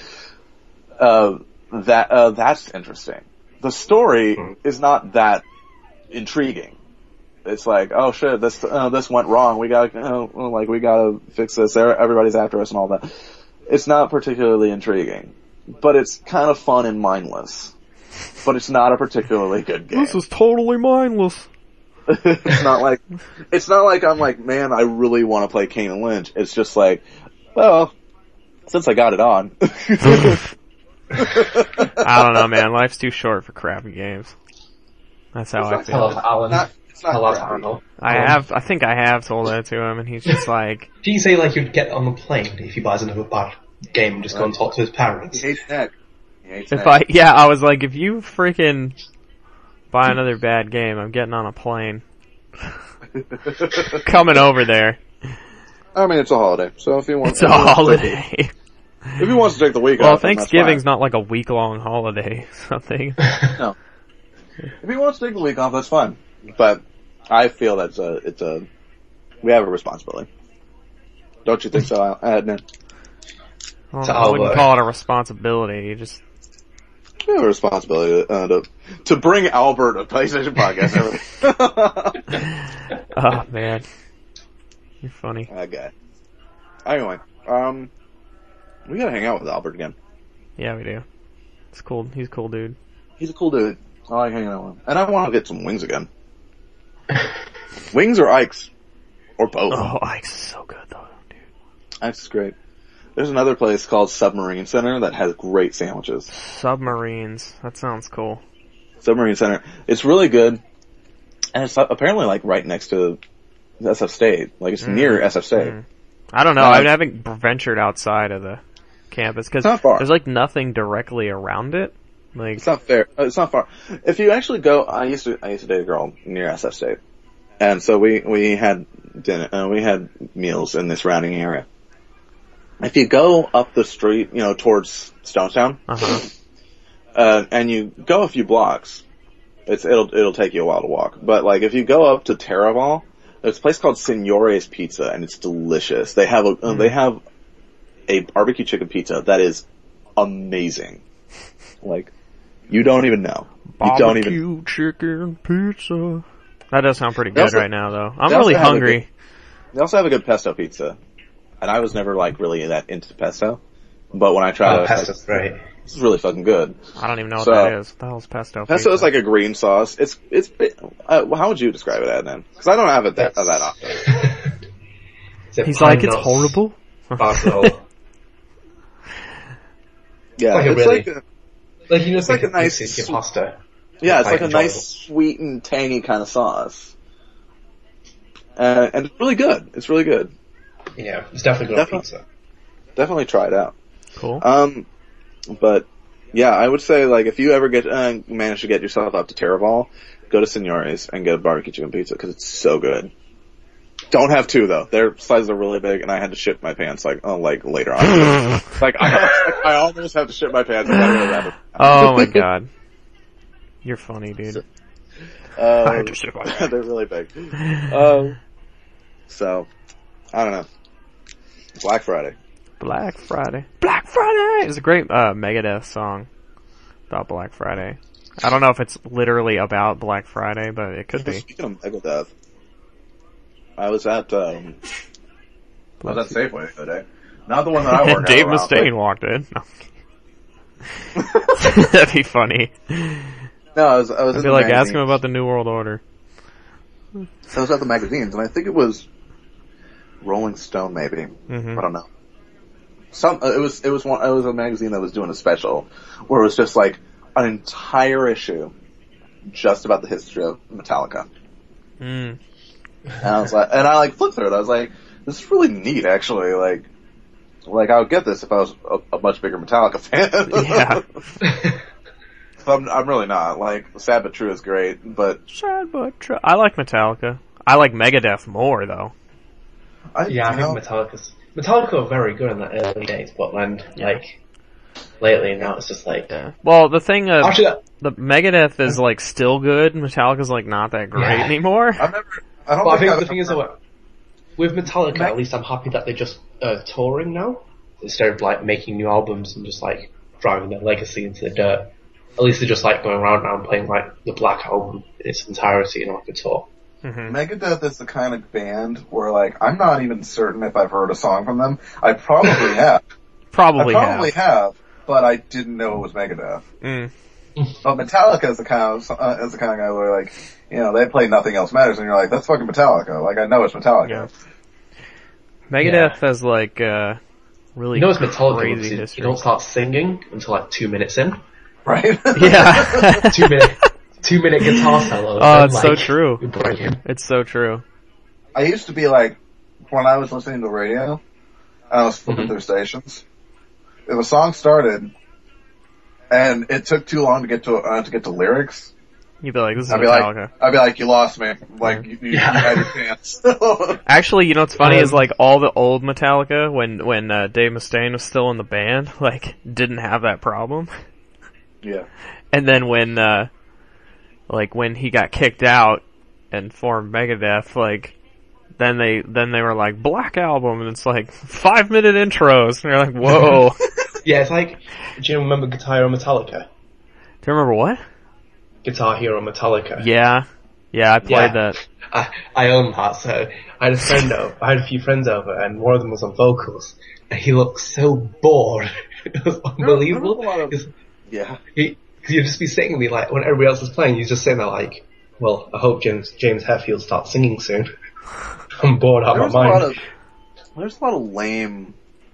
That's interesting. The story is not that intriguing. It's like, oh shit, this went wrong. We gotta fix this. Everybody's after us and all that. It's not particularly intriguing, but it's kind of fun and mindless. But it's not a particularly good game. This is totally mindless. It's not like I'm like, man, I really want to play Kane and Lynch. It's just like, well, since I got it on. I don't know, man. Life's too short for crappy games. That's how I feel. Hello, Alan. Hello, Arnold. I think I have told that to him, and he's just like... Do you say like you'd get on the plane if he buys another bad game and just go and talk to his parents? He hates neck. I was like, if you freaking buy another bad game, I'm getting on a plane. Coming over there. I mean, it's a holiday, so if he wants... It's a holiday. If he wants to take the week off, well, Thanksgiving's not like a week-long holiday, something. No. If he wants to take the week off, that's fine. But I feel that we have a responsibility. Don't you think so, Adnan? Well, I wouldn't call it a responsibility. You just... We have a responsibility to bring Albert a PlayStation podcast. Oh, man. You're funny. Okay. Anyway, We gotta hang out with Albert again. Yeah, we do. It's cool. He's a cool dude. He's a cool dude. I like hanging out with him. And I want to get some wings again. Wings or Ike's? Or both. Oh, Ike's is so good though, dude. Ike's is great. There's another place called Submarine Center that has great sandwiches. Submarines. That sounds cool. Submarine Center. It's really good. And it's apparently like right next to SF State. Like it's near SF State. I don't know. I haven't ventured outside of the campus because there's like nothing directly around it. Like it's not fair. It's not far. If you actually go, I used to date a girl near SF State, and so we had dinner. We had meals in the surrounding area. If you go up the street, towards Stonestown, and you go a few blocks, it'll take you a while to walk. But like if you go up to Taraval, there's a place called Signore's Pizza, and it's delicious. They have a barbecue chicken pizza that is amazing. Like, you don't even know. Barbecue chicken pizza. That does sound pretty good right now, though. I'm really hungry. They also have a good pesto pizza. And I was never, like, really that into pesto. But when I tried it, pesto's great. This is really fucking good. I don't even know what that is. What the hell's pesto pizza? Pesto is like a green sauce. How would you describe it, Adnan? Because I don't have it that often. He's like, it's horrible. Yeah, it's like a nice pasta. Yeah, it's like a nice sweet and tangy kind of sauce. And it's really good. It's really good. Yeah, it's definitely good on pizza. Definitely try it out. Cool. But yeah, I would say like if you ever manage to get yourself up to Taraval, go to Signore's and get a barbecue chicken pizza because it's so good. Don't have two though. Their sizes are really big, and I had to shit my pants like later on. I almost have to shit my pants. Oh my god, you're funny, dude. I had to shit my pants. They're really big. So I don't know. Black Friday. Black Friday. Black Friday is a great Megadeth song about Black Friday. I don't know if it's literally about Black Friday, but it could be. Speaking of Megadeth, I was at Safeway the other day. Not the one that I worked at. Dave Mustaine walked in. No. That'd be funny. No, I was I feel like ask him about the New World Order. So I was at the magazines, and I think it was Rolling Stone, maybe. I don't know. It was a magazine that was doing a special where it was just like an entire issue just about the history of Metallica. And I was like, and I flipped through it. I was like, this is really neat, actually. Like I would get this if I was a much bigger Metallica fan. Yeah. I'm really not. Like, Sad But True is great, but Sad But True. I like Metallica. I like Megadeth more, though. I think Metallica were very good in the early days, but then lately now it's just like. Yeah. Well, the thing the Megadeth is like still good. Metallica's like not that great anymore. I think the thing is that with Metallica, at least I'm happy that they're just touring now instead of like making new albums and just like driving their legacy into the dirt. At least they're just like going around now and playing like the Black Album in its entirety in like a tour. Megadeth is the kind of band where like I'm not even certain if I've heard a song from them. I probably have. Probably have, but I didn't know it was Megadeth. But Metallica is the kind of guy where like, they play Nothing Else Matters, and you're like, that's fucking Metallica. Like, I know it's Metallica. Yeah. Megadeth has like really it's Metallica crazy history. You don't start singing until like 2 minutes in. Right? Yeah. 2 minute guitar solo. Oh, it's so true. It's so true. I used to be like, when I was listening to the radio, and I was flipping through stations, if a song started, and it took too long to get to lyrics, you'd be like, this is Metallica. I'd be like, you lost me. Like, you had your chance. Actually, what's funny is like all the old Metallica, when Dave Mustaine was still in the band, like, didn't have that problem. Yeah. And then when he got kicked out and formed Megadeth, like, then they were like, Black Album, and it's like 5-minute intros, and you're like, whoa. Yeah, it's like, do you remember Guitar Hero Metallica? Do you remember what? Guitar Hero Metallica. Yeah, I played that. I own that, so I had a few friends over, and one of them was on vocals, and he looked so bored. It was unbelievable. Yeah. You'd just be sitting with me like, when everybody else was playing, you're just sitting there like, well, I hope James Hetfield starts singing soon. I'm bored out of my mind. There's a lot of lame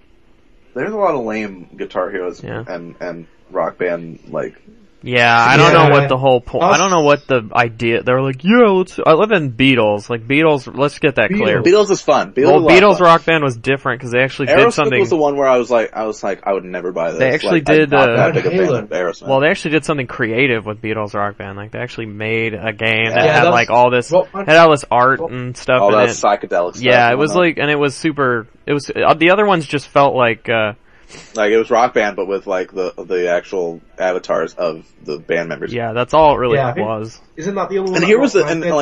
Guitar Heroes and Rock Band, like... Yeah, I don't know what the whole point. I don't know what the idea. They were like, I live in Beatles. Like Beatles. Let's get that clear. Beatles is fun. Beatles Rock Band was different because they actually did something. Aerosmith was the one where I was like, I would never buy this. They actually did. That big a fan of Aerosmith. Well, they actually did something creative with Beatles Rock Band. Like they actually made a game that had like all this, had all this art and stuff. All in that it. Psychedelic stuff. Yeah, it was like, and it was super. It was the other ones just felt like. Like it was Rock Band, but with like the actual avatars of the band members. Yeah, that's all it really was. Isn't that the only one? And here was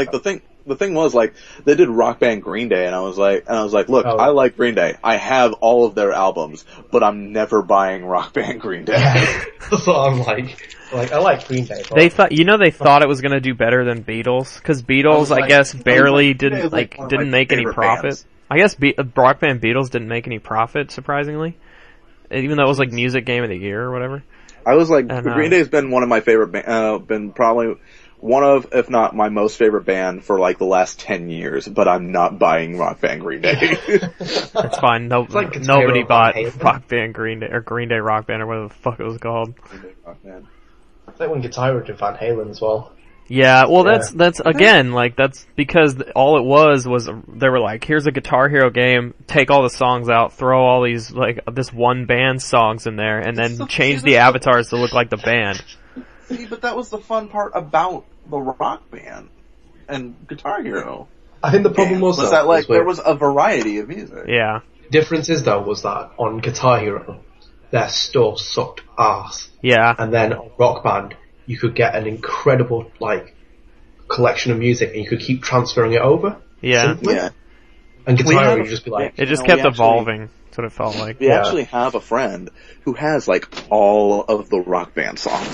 the thing was like they did Rock Band Green Day, and I was like, look, I like Green Day. I have all of their albums, but I'm never buying Rock Band Green Day. Yeah. That's what I'm like. Like I like Green Day. But they thought it was going to do better than Beatles because Beatles, I guess, barely didn't make any profit. Bands. I guess Rock Band Beatles didn't make any profit, surprisingly. Even though it was like Music Game of the Year or whatever. I was like, Green Day's been one of my favorite, been probably one of, if not my most favorite band for like the last 10 years, but I'm not buying Rock Band Green Day. That's fine. Nobody bought Rock Band Green Day, or Green Day Rock Band, or whatever the fuck it was called. Green Day Rock Band. It's like when Guitar Hero did Van Halen as well. Yeah, well that's again, like that's because all it was they were like, here's a Guitar Hero game, take all the songs out, throw all these, like, this one band songs in there, and then change the avatars to look like the band. See, but that was the fun part about the Rock Band and Guitar Hero. I think the problem was that like there was a variety of music. Yeah. Differences though was that on Guitar Hero, their store sucked ass. Yeah. And then on Rock Band, you could get an incredible, like, collection of music and you could keep transferring it over. Yeah. Simply. Yeah. And Guitar Hero, you'd just be like... It just kept evolving. That's what it felt like. We actually have a friend who has, like, all of the Rock Band songs.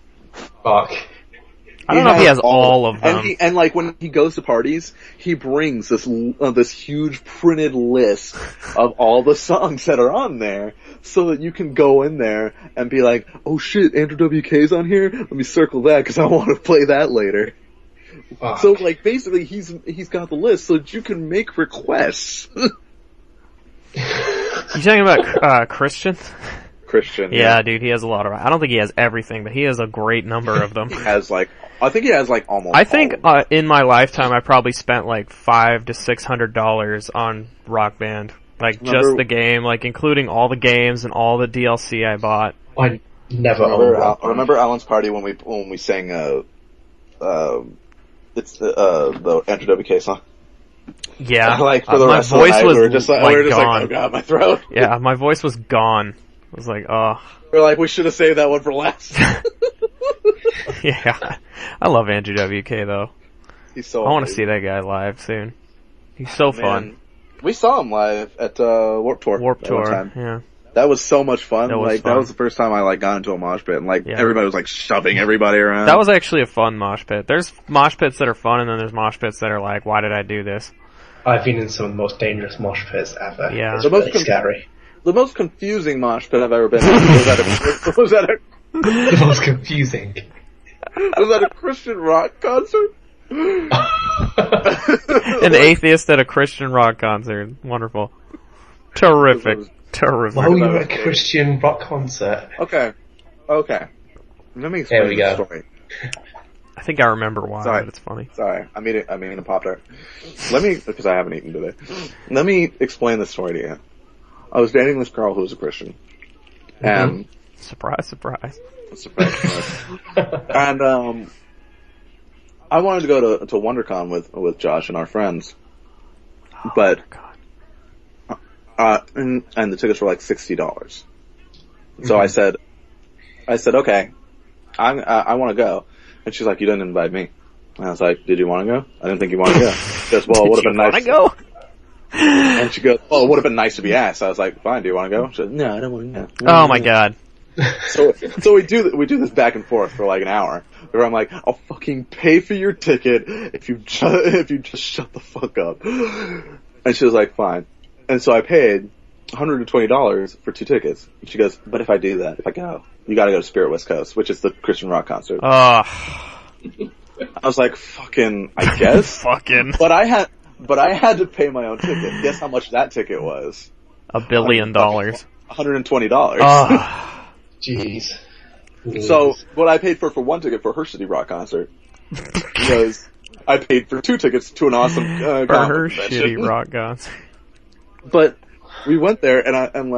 Fuck. I don't know if he has all of them. And like when he goes to parties, he brings this huge printed list of all the songs that are on there, so that you can go in there and be like, oh shit, Andrew WK's on here? Let me circle that because I want to play that later. Fuck. So like basically he's got the list so that you can make requests. You talking about Christian? Christian. Yeah, dude, he has a lot of. I don't think he has everything, but he has a great number of them. I think he has like almost. I think in my lifetime, I probably spent like $500 to $600 on Rock Band, like just the game, like including all the games and all the DLC I bought. I never owned Rock Band. Remember Alan's party when we sang it's the Andrew WK song. Yeah, like for the rest of the night, we were just like, oh god, my throat. Yeah, my voice was gone. I was like, oh. We're like, we should have saved that one for last. Yeah. I love Andrew WK though. He's so I want to see that guy live soon. He's so fun. We saw him live at Warped Tour. Warped Tour, yeah. That was so much fun. That was fun. That was the first time I like got into a mosh pit and like everybody was like shoving everybody around. That was actually a fun mosh pit. There's mosh pits that are fun and then there's mosh pits that are like, why did I do this? I've been in some of the most dangerous mosh pits ever. Yeah. It's really scary. The most confusing mosh pit I've ever been in was at a the most confusing. Was that a Christian rock concert? An atheist at a Christian rock concert. Wonderful. Terrific. Terrific. Why were you at a Christian rock concert? Okay. Let me explain the story. I think I remember why, but it's funny. Sorry, I'm eating a Pop-Tart. Because I haven't eaten today. Let me explain the story to you. I was dating this girl who was a Christian. And... Surprise, surprise. And, I wanted to go to WonderCon with Josh and our friends. But, and the tickets were like $60. So I said, okay, I want to go. And she's like, you didn't invite me. And I was like, did you want to go? I didn't think you wanted to go. She goes, well, it would have been nice. Go? And she goes, well, it would have been nice to be asked. I was like, fine, do you want to go? She said, no, I don't want to go. Oh my god. So we do this back and forth for like an hour, where I'm like, I'll fucking pay for your ticket if you just shut the fuck up. And she was like, fine. And so I paid $120 for 2 tickets. And she goes, but if I do that, if I go, you gotta go to Spirit West Coast, which is the Christian rock concert. Ugh. I was like, fucking, I guess. Fucking. But I had to pay my own ticket. Guess how much that ticket was? $1 billion. $120. Ugh. Jeez. So, what I paid for one ticket for her Shitty Rock concert was I paid for 2 tickets to an awesome For concert her convention. shitty rock concert. But we went there, and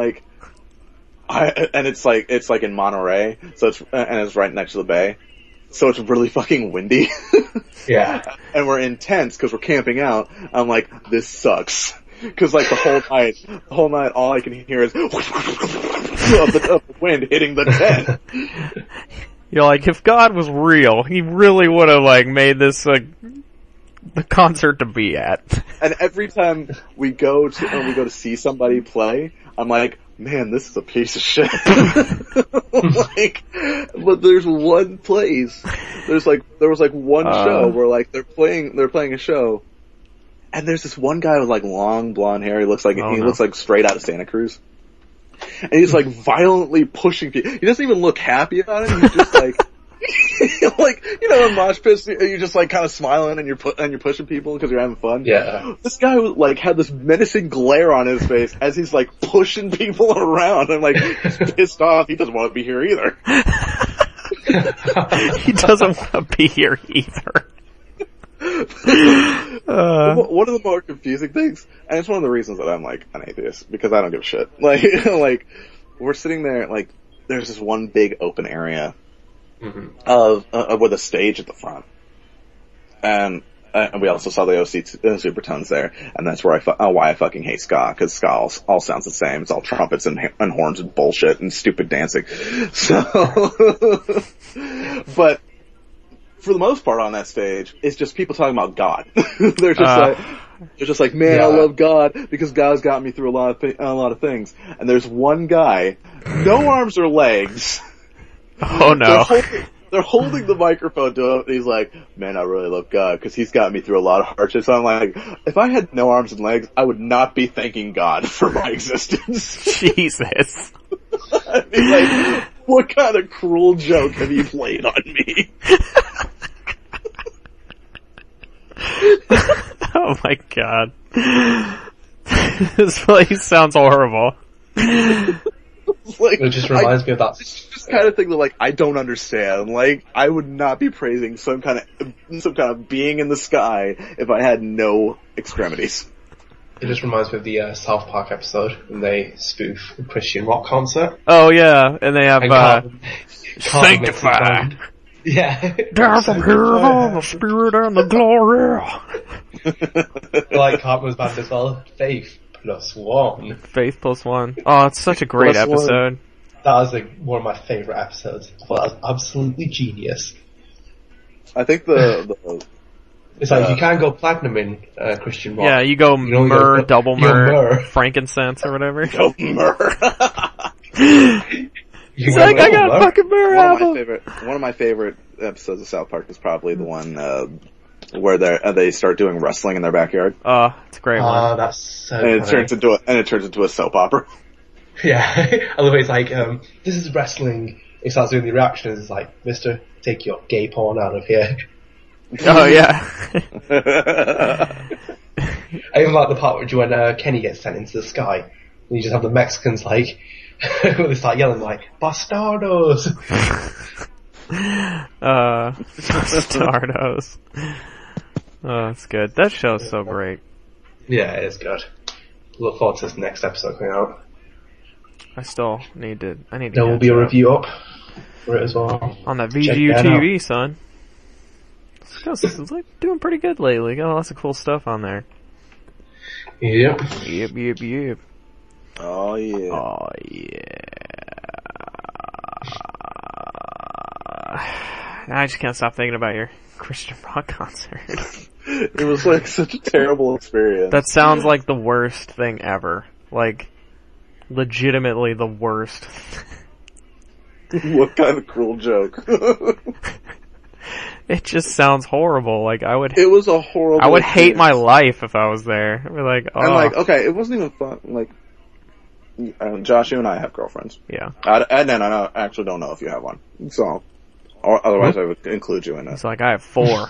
it's like in Monterey, so it's right next to the bay, so it's really fucking windy. Yeah. And we're in tents because we're camping out. I'm like, this sucks. Cause like the whole night, all I can hear is of the wind hitting the tent. You're like, if God was real, he really would have like made this the concert to be at. And every time we go to see somebody play, I'm like, man, this is a piece of shit. Like, but there's one place. There was one show where like they're playing a show. And there's this one guy with like long blonde hair. He looks like looks like straight out of Santa Cruz. And he's like violently pushing people. He doesn't even look happy about it. He's just like, like, you know, in mosh pits, you're just like kind of smiling and you're pushing people because you're having fun. Yeah. This guy like had this menacing glare on his face as he's like pushing people around and like he's pissed off. He doesn't want to be here either. He doesn't want to be here either. One of the more confusing things, and it's one of the reasons that I'm like an atheist, because I don't give a shit. Like, like we're sitting there, like there's this one big open area of with a stage at the front, and we also saw the OC Supertones there, and that's where why I fucking hate ska, because ska all sounds the same. It's all trumpets and horns and bullshit and stupid dancing. So, but. For the most part on that stage, it's just people talking about God. They're just like, man, I love God because God's got me through a lot of things. And there's one guy, no arms or legs. Oh no. They're holding the microphone to him, and he's like, man, I really love God because he's got me through a lot of hardships. I'm like, if I had no arms and legs, I would not be thanking God for my existence. Jesus. I mean, like, what kind of cruel joke have you played on me? Oh my god. This place sounds horrible. Like, it just reminds me of that. It's just kind of thing that like I don't understand. Like I would not be praising some kind of being in the sky if I had no extremities. It just reminds me of the South Park episode when they spoof a Christian rock concert. Oh yeah, and they have Cartman Sanctify. Yeah. Down from here, the spirit and the glory. Like Cartman's band as well. Faith plus one. Faith plus one. Oh, it's such a great Plus one. episode. That was like one of my favourite episodes. I thought that was absolutely genius. I think the It's like you can't go platinum in Christian rock. Yeah, you go don't myrrh, go- double you go myrrh, myrrh. frankincense or whatever. You He's can like, go I got myrrh. fucking myrrh apple. one of my favorite episodes of South Park is probably the one where they start doing wrestling in their backyard, Oh, it's a great one. Oh, that's so and it funny. turns into a soap opera. Yeah. I love it. It's like, this is wrestling. It starts doing the reactions. It's like, mister, take your gay porn out of here. Oh yeah. I even like the part when Kenny gets sent into the sky. And you just have the Mexicans like, they start yelling like, bastardos! Stardust. Oh, that's good. That show's so great. Yeah, it is good. Look forward to this next episode coming out. I need to There will be a review up for it as well. on that Check VGU that TV, son. It's like doing pretty good lately. Got lots of cool stuff on there. Yep. Yep. Oh yeah. Oh yeah. I just can't stop thinking about your Christian rock concert. It was like such a terrible experience. That sounds like the worst thing ever. Like, legitimately the worst. What kind of cruel joke? It just sounds horrible. Like It was a horrible. I would hate experience. my life if I was there. I'd be like, oh. And like, okay, it wasn't even fun. Like, Josh, you and I have girlfriends. Yeah. And then I actually don't know if you have one. So, or otherwise I would include you in it. It's like, I have 4.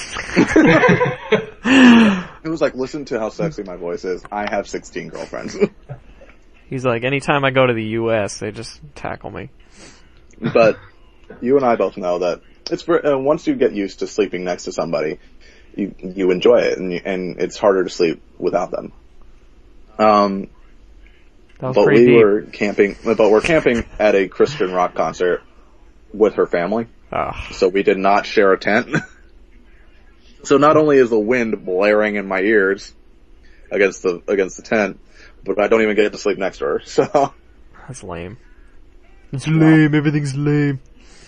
It was like, listen to how sexy my voice is. I have 16 girlfriends. He's like, anytime I go to the US, they just tackle me. But you and I both know that it's once you get used to sleeping next to somebody, you enjoy it, and it's harder to sleep without them. That was But pretty we deep. were camping. But we're camping at a Christian rock concert with her family, so we did not share a tent. So not only is the wind blaring in my ears against the tent, but I don't even get to sleep next to her. So That's lame. It's lame. Everything's lame.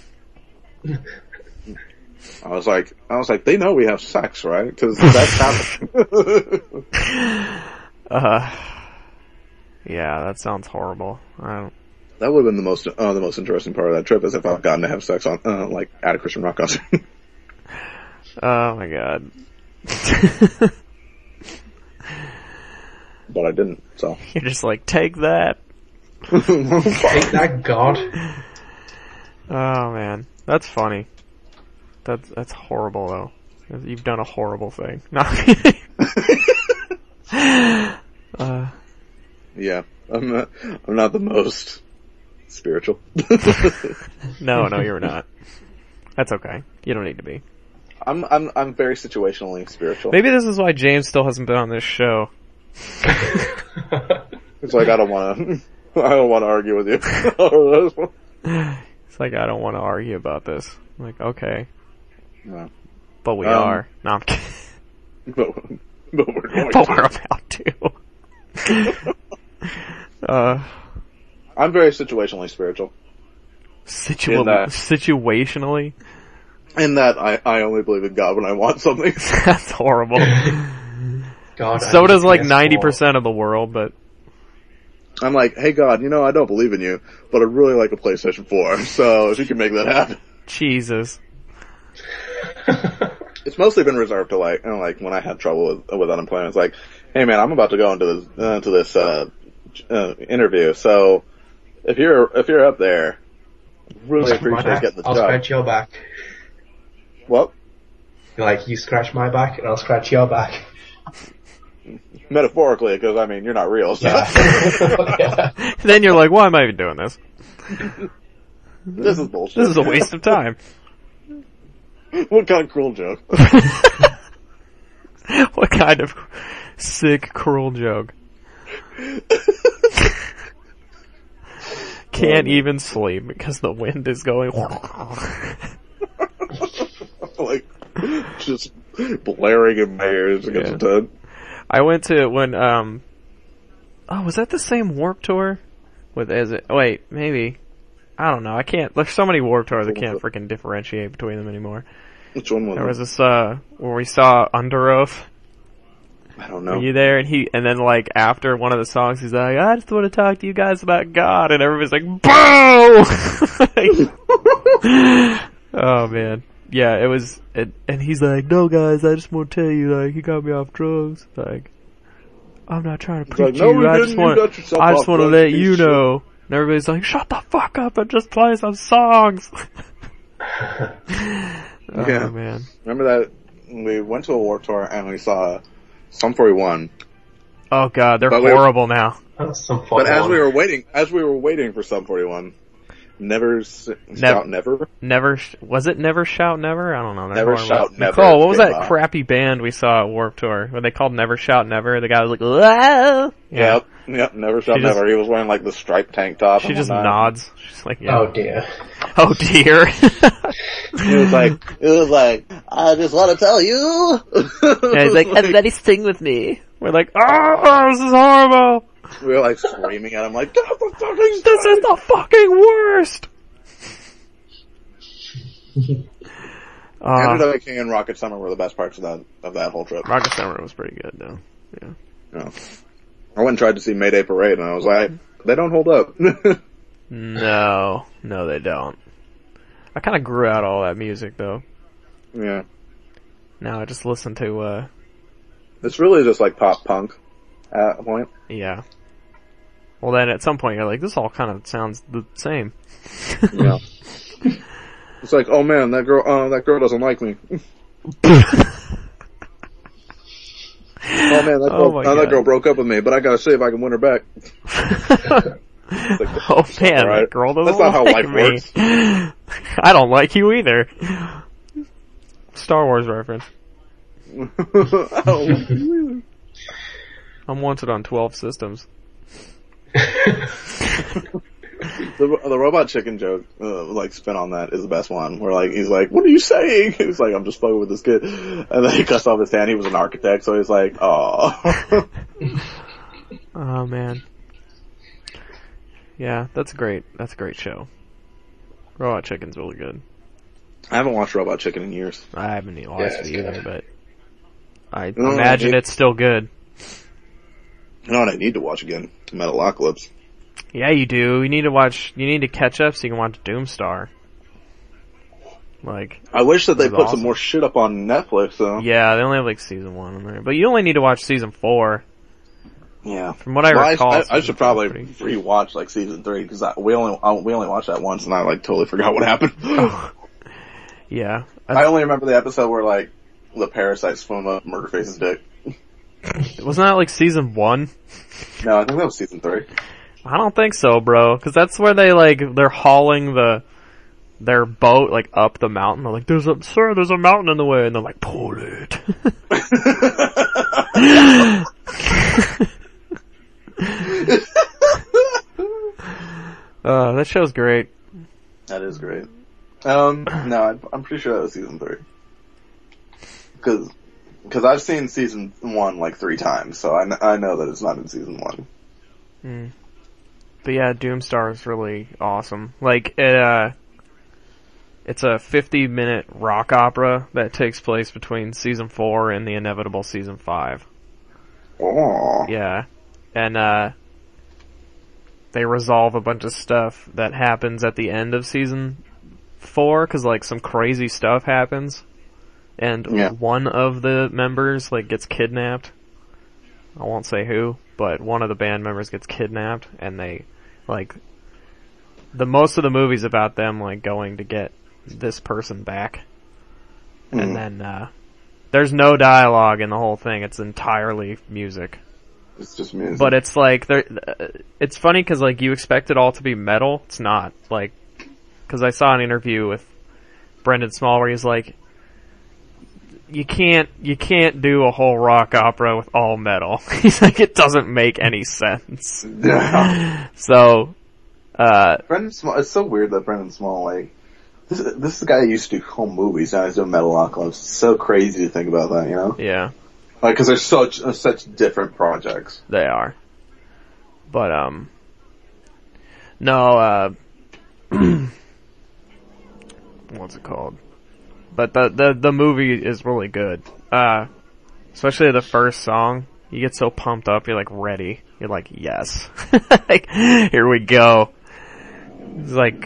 I was like, they know we have sex, right? Because that's happening. Yeah, that sounds horrible. That would have been the most interesting part of that trip is if I'd gotten to have sex on like at a Christian rock concert. Oh my god. But I didn't. So You're just like, take that. Take that, God. Oh man, that's funny. That's horrible though. You've done a horrible thing. No. yeah, I'm not the most spiritual. No, you're not. That's okay. You don't need to be. I'm very situationally spiritual. Maybe this is why James still hasn't been on this show. It's like I don't want to argue with you. It's like, I don't want to argue about this. I'm like, okay. No. But we are. No, I'm kidding. But we're going But to. we're about to. I'm very situationally spiritual. Situationally? In that I only believe in God when I want something. That's horrible. God, So does like PS4. 90% of the world, but I'm like, hey God, I don't believe in you, but I'd really like a PlayStation 4, so if you can make that happen. Jesus. It's mostly been reserved to like when I had trouble with unemployment. It's like, hey man, I'm about to go into this interview, so if you're up there, really appreciate getting the I'll job. scratch your back. What? Like, you scratch my back and I'll scratch your back. Metaphorically, because you're not real. So. Yeah. Then you're like, why am I even doing this? This is bullshit. This is a waste of time. What kind of cruel joke? What kind of sick, cruel joke? Can't even sleep because the wind is going. Like, just blaring in my ears against the tent. I went to was that the same Warp Tour? Wait, maybe. I don't know. I can't, there's so many Warp Tours I can't freaking differentiate between them anymore. Which one was There it? was this, where we saw Under Oath. I don't know. Were you there? And then like after one of the songs, he's like, I just want to talk to you guys about God, and everybody's like, boo! Oh man. Yeah, it was, and he's like, no guys, I just want to tell you, like, he got me off drugs. Like, I'm not trying to preach like, no, you, he I didn't. just You want got yourself to off drugs, let piece you of shit. know. And everybody's like, shut the fuck up and just play some songs. Yeah. Oh man. Remember that we went to a Warped Tour and we saw Sum 41. Oh god, they're But we- horrible now. That's some fun But as one. we were waiting for Sum 41, Shout Never. Was it Never Shout Never? I don't know. They're Never horrible. Shout Never Nicole, what was came that out. crappy band we saw at Warped Tour? When they called Never Shout Never, the guy was like, whoa! Yep, Never Shout She just- Never. He was wearing like the striped tank top. She and just whatnot. nods. She's like, yeah. Oh dear. Oh dear. It was like, I just want to tell you. Yeah, he's like, everybody sing with me. We're like, oh, this is horrible. We were like screaming at him like, get off the fucking This is the fucking worst. Canada King and Rocket Summer were the best parts of that whole trip. Rocket Summer was pretty good though. Yeah. I went and tried to see Mayday Parade and I was like, they don't hold up. No, they don't. I kind of grew out all that music though. Yeah. Now I just listen to, It's really just like pop punk at a point. yeah. Well then at some point you're like, this all kind of sounds the same. Yeah. It's like, oh man, that girl doesn't like me. Oh man, that girl broke up with me, but I gotta see if I can win her back. Like, oh man, right. that girl doesn't That's not how like life me. works. I don't like you either. Star Wars reference. Oh. I'm wanted on 12 systems. The robot chicken joke, like spin on that is the best one. Where like he's like, "What are you saying?" He's like, "I'm just fucking with this kid," and then he cuts off his hand. He was an architect, so he's like, "Oh." Oh man. Yeah, that's great. That's a great show. Robot Chicken's really good. I haven't watched Robot Chicken in years. I haven't watched it either, but I No, imagine it's still good. You know what I need to watch again? Metalocalypse. Yeah, you do. You need to catch up so you can watch Doomstar. Like, I wish that they was put awesome. some more shit up on Netflix though. yeah, they only have like season 1 on there. But you only need to watch season 4. Yeah. From what I recall. I season should 4 probably is pretty- rewatch like season 3 because we only watched that once and I like totally forgot what happened. Yeah. I only remember the episode where like the parasite swim up Murderface's dick. Wasn't that like season 1? No, I think that was season 3. I don't think so, bro. Cause that's where they're hauling their boat like up the mountain. They're like, there's a mountain in the way, and they're like, pull it. That show's great. That is great. No, I'm pretty sure that was season 3. Cause I've seen season 1 like 3 times, so I know that it's not in season 1. But yeah, Doomstar is really awesome. Like, it's a 50-minute rock opera that takes place between season 4 and the inevitable season 5. Oh. Yeah. And, they resolve a bunch of stuff that happens at the end of season 4, cause like some crazy stuff happens. And one of the members, like, gets kidnapped. I won't say who, but one of the band members gets kidnapped, and they, like, most of the movie's about them, like, going to get this person back. And then, there's no dialogue in the whole thing, it's entirely music. It's just music. But it's like, it's funny cause like, you expect it all to be metal, it's not. Like, cause I saw an interview with Brendan Small where he's like, you can't do a whole rock opera with all metal. He's like, it doesn't make any sense. Yeah. So, Brendan Small, it's so weird that Brendan Small, like, this is the guy who used to do home movies, now he's doing Metalocalypse. It's so crazy to think about that, you know? yeah, Like, cause they're such different projects. they are. But, no, what's it called? But the movie is really good. Especially the first song. You get so pumped up, you're like ready. You're like, yes. Like, here we go. It's like,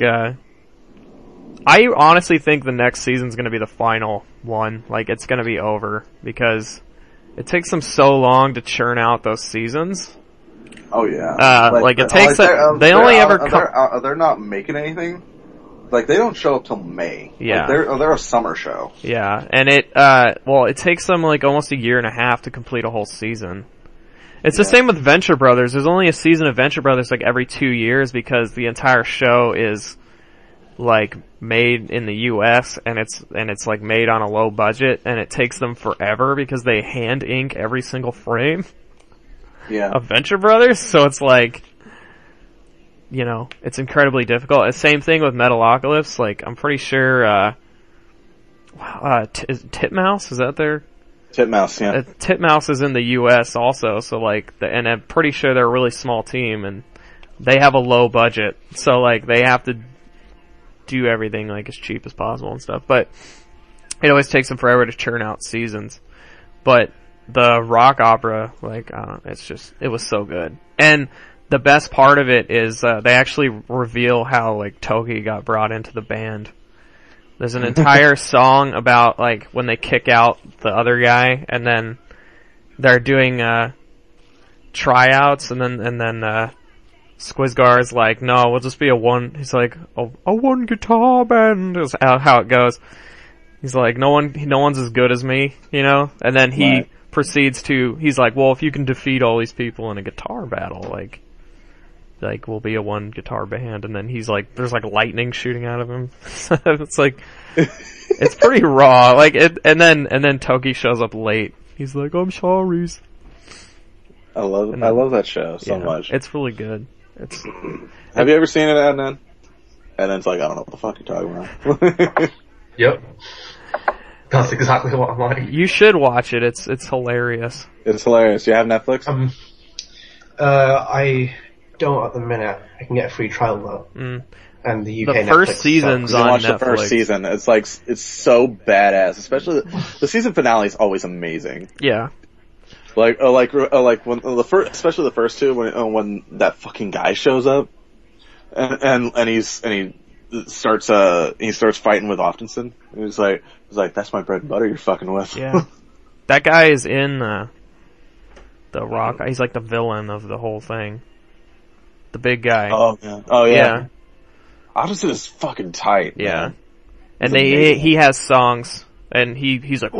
I honestly think the next season's gonna be the final one. Like, it's gonna be over. Because it takes them so long to churn out those seasons. Oh yeah. Like it takes they only ever come. They're not making anything. Like, they don't show up till May. Yeah. Like, they're a summer show. Yeah, and it takes them like almost a year and a half to complete a whole season. It's the same with Venture Brothers. There's only a season of Venture Brothers like every 2 years because the entire show is like made in the US and it's like made on a low budget and it takes them forever because they hand ink every single frame of Venture Brothers. So it's like, you know, it's incredibly difficult. Same thing with Metalocalypse. Like, I'm pretty sure, Titmouse, is that their? Titmouse, yeah. Titmouse is in the US also, so like, and I'm pretty sure they're a really small team and they have a low budget. So like, they have to do everything like as cheap as possible and stuff. But it always takes them forever to churn out seasons. But the rock opera, like, it was so good. And the best part of it is they actually reveal how like Togi got brought into the band. There's an entire song about like when they kick out the other guy, and then they're doing tryouts, and then Squizgar's like, no, we'll just be a one. He's like, a one guitar band is how it goes. He's like, no one's as good as me, you know. And then he proceeds to, he's like, well, if you can defeat all these people in a guitar battle, like we'll be a one guitar band. And then he's like, there's like lightning shooting out of him. It's like, it's pretty raw. Like it, and then Togi shows up late. He's like, I'm sorry. I love that show so much. It's really good. Have you ever seen it, Adnan? And then it's like, I don't know what the fuck you're talking about. Yep. That's exactly what I'm like. You should watch it. It's hilarious. It's hilarious. You have Netflix? I don't at the minute. I can get a free trial though. And the UK the first season's on on Netflix. Netflix. The first season. It's like, it's so badass. Especially the season finale is always amazing. Yeah. Like when especially the first two, when that fucking guy shows up, and he starts fighting with Oftenson. He's like, that's my bread and butter you're fucking with. Yeah. That guy is in the Rock. He's like the villain of the whole thing. The big guy. Oh yeah. Yeah. Oftenson is fucking tight. Yeah. Man. And he has songs, and he's like.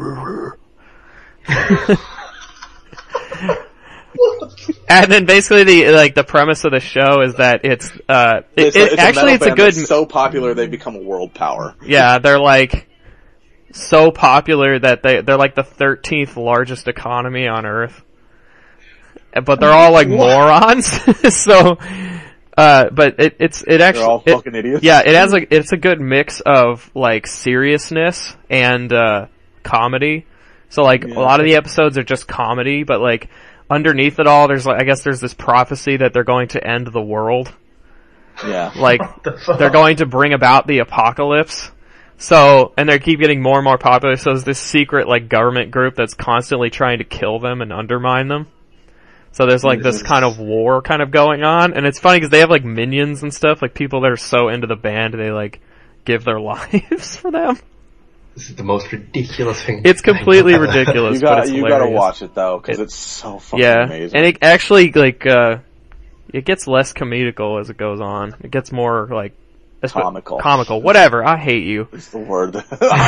And then basically the premise of the show is that it's a good, so popular they become a world power. Yeah, they're like so popular that they're like the 13th largest economy on Earth. But they're all like morons. So but it actually, they're all fucking idiots. Yeah, it's a good mix of like seriousness and comedy. So like a lot of the episodes are just comedy, but like underneath it all, there's like, I guess there's this prophecy that they're going to end the world. Yeah. Like, they're going to bring about the apocalypse. So, and they keep getting more and more popular, so there's this secret, like, government group that's constantly trying to kill them and undermine them. So there's like this kind of war kind of going on, and it's funny because they have like minions and stuff, like people that are so into the band, they like give their lives for them. This is the most ridiculous thing. It's completely ridiculous, but it's hilarious. You gotta watch it though, because it's so fucking amazing. And it actually, like, it gets less comedical as it goes on. It gets more, like, comical. Whatever. I hate you. It's the word. I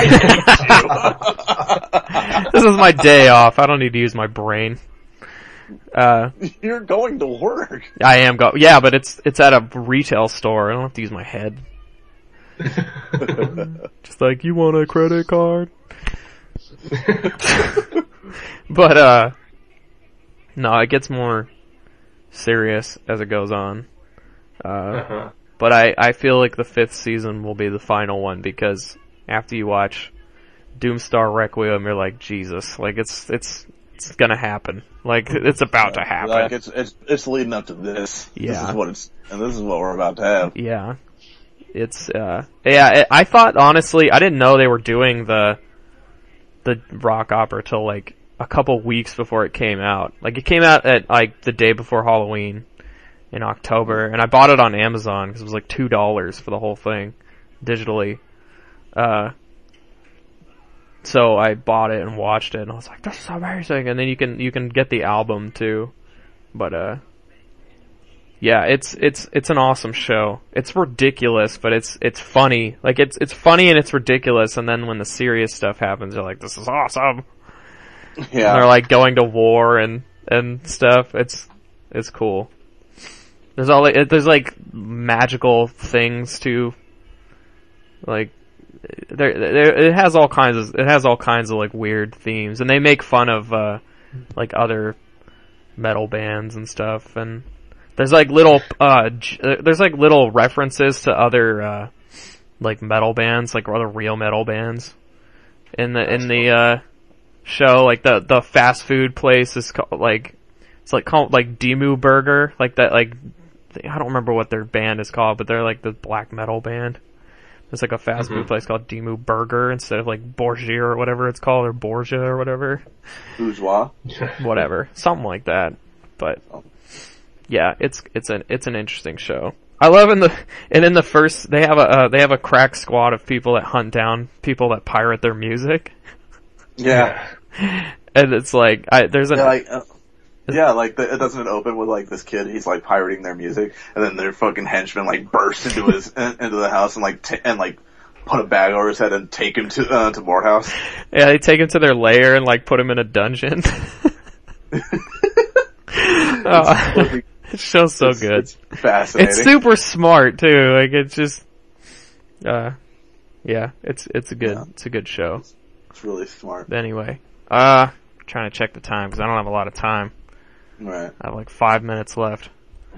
hate you. This is my day off. I don't need to use my brain. You're going to work. I am yeah, but it's at a retail store. I don't have to use my head. Just like, you want a credit card? But no, it gets more serious as it goes on. But I feel like the 5th season will be the final one, because after you watch Doomstar Requiem, you're like, Jesus, like it's gonna happen. Like, it's about to happen. Like, it's leading up to this. Yeah. This is what we're about to have. Yeah. I thought, honestly, I didn't know they were doing the rock opera till like a couple weeks before it came out. Like, it came out at like the day before Halloween in October, and I bought it on Amazon because it was like $2 for the whole thing digitally. So I bought it and watched it, and I was like, "This is amazing!" And then you can get the album too, but yeah, it's an awesome show. It's ridiculous, but it's funny. Like, it's funny and it's ridiculous, and then when the serious stuff happens, you're like, "This is awesome!" Yeah, and they're like going to war and stuff. It's cool. There's like magical things too. Like, it has all kinds of like weird themes, and they make fun of like other metal bands and stuff, and there's like little references to other like metal bands, like other real metal bands in the show. Like the fast food place is called called Demu Burger, like that. Like, I don't remember what their band is called, but they're like the black metal band. There's like a fast food place called Demu Burger instead of like Bourgeois or whatever it's called, or Borgia or whatever. Bourgeois? Whatever. Something like that. But yeah, it's an interesting show. I love in the first they have a crack squad of people that hunt down people that pirate their music. Yeah. And it's like there's an it doesn't open with like this kid, he's like pirating their music, and then their fucking henchmen like burst into his into the house and like put a bag over his head and take him to Morehouse. Yeah, they take him to their lair and like put him in a dungeon. It show's so good. It's fascinating. It's super smart too. Like it's just, yeah, it's a good show. It's really smart. Anyway, trying to check the time because I don't have a lot of time. Right. I have like 5 minutes left.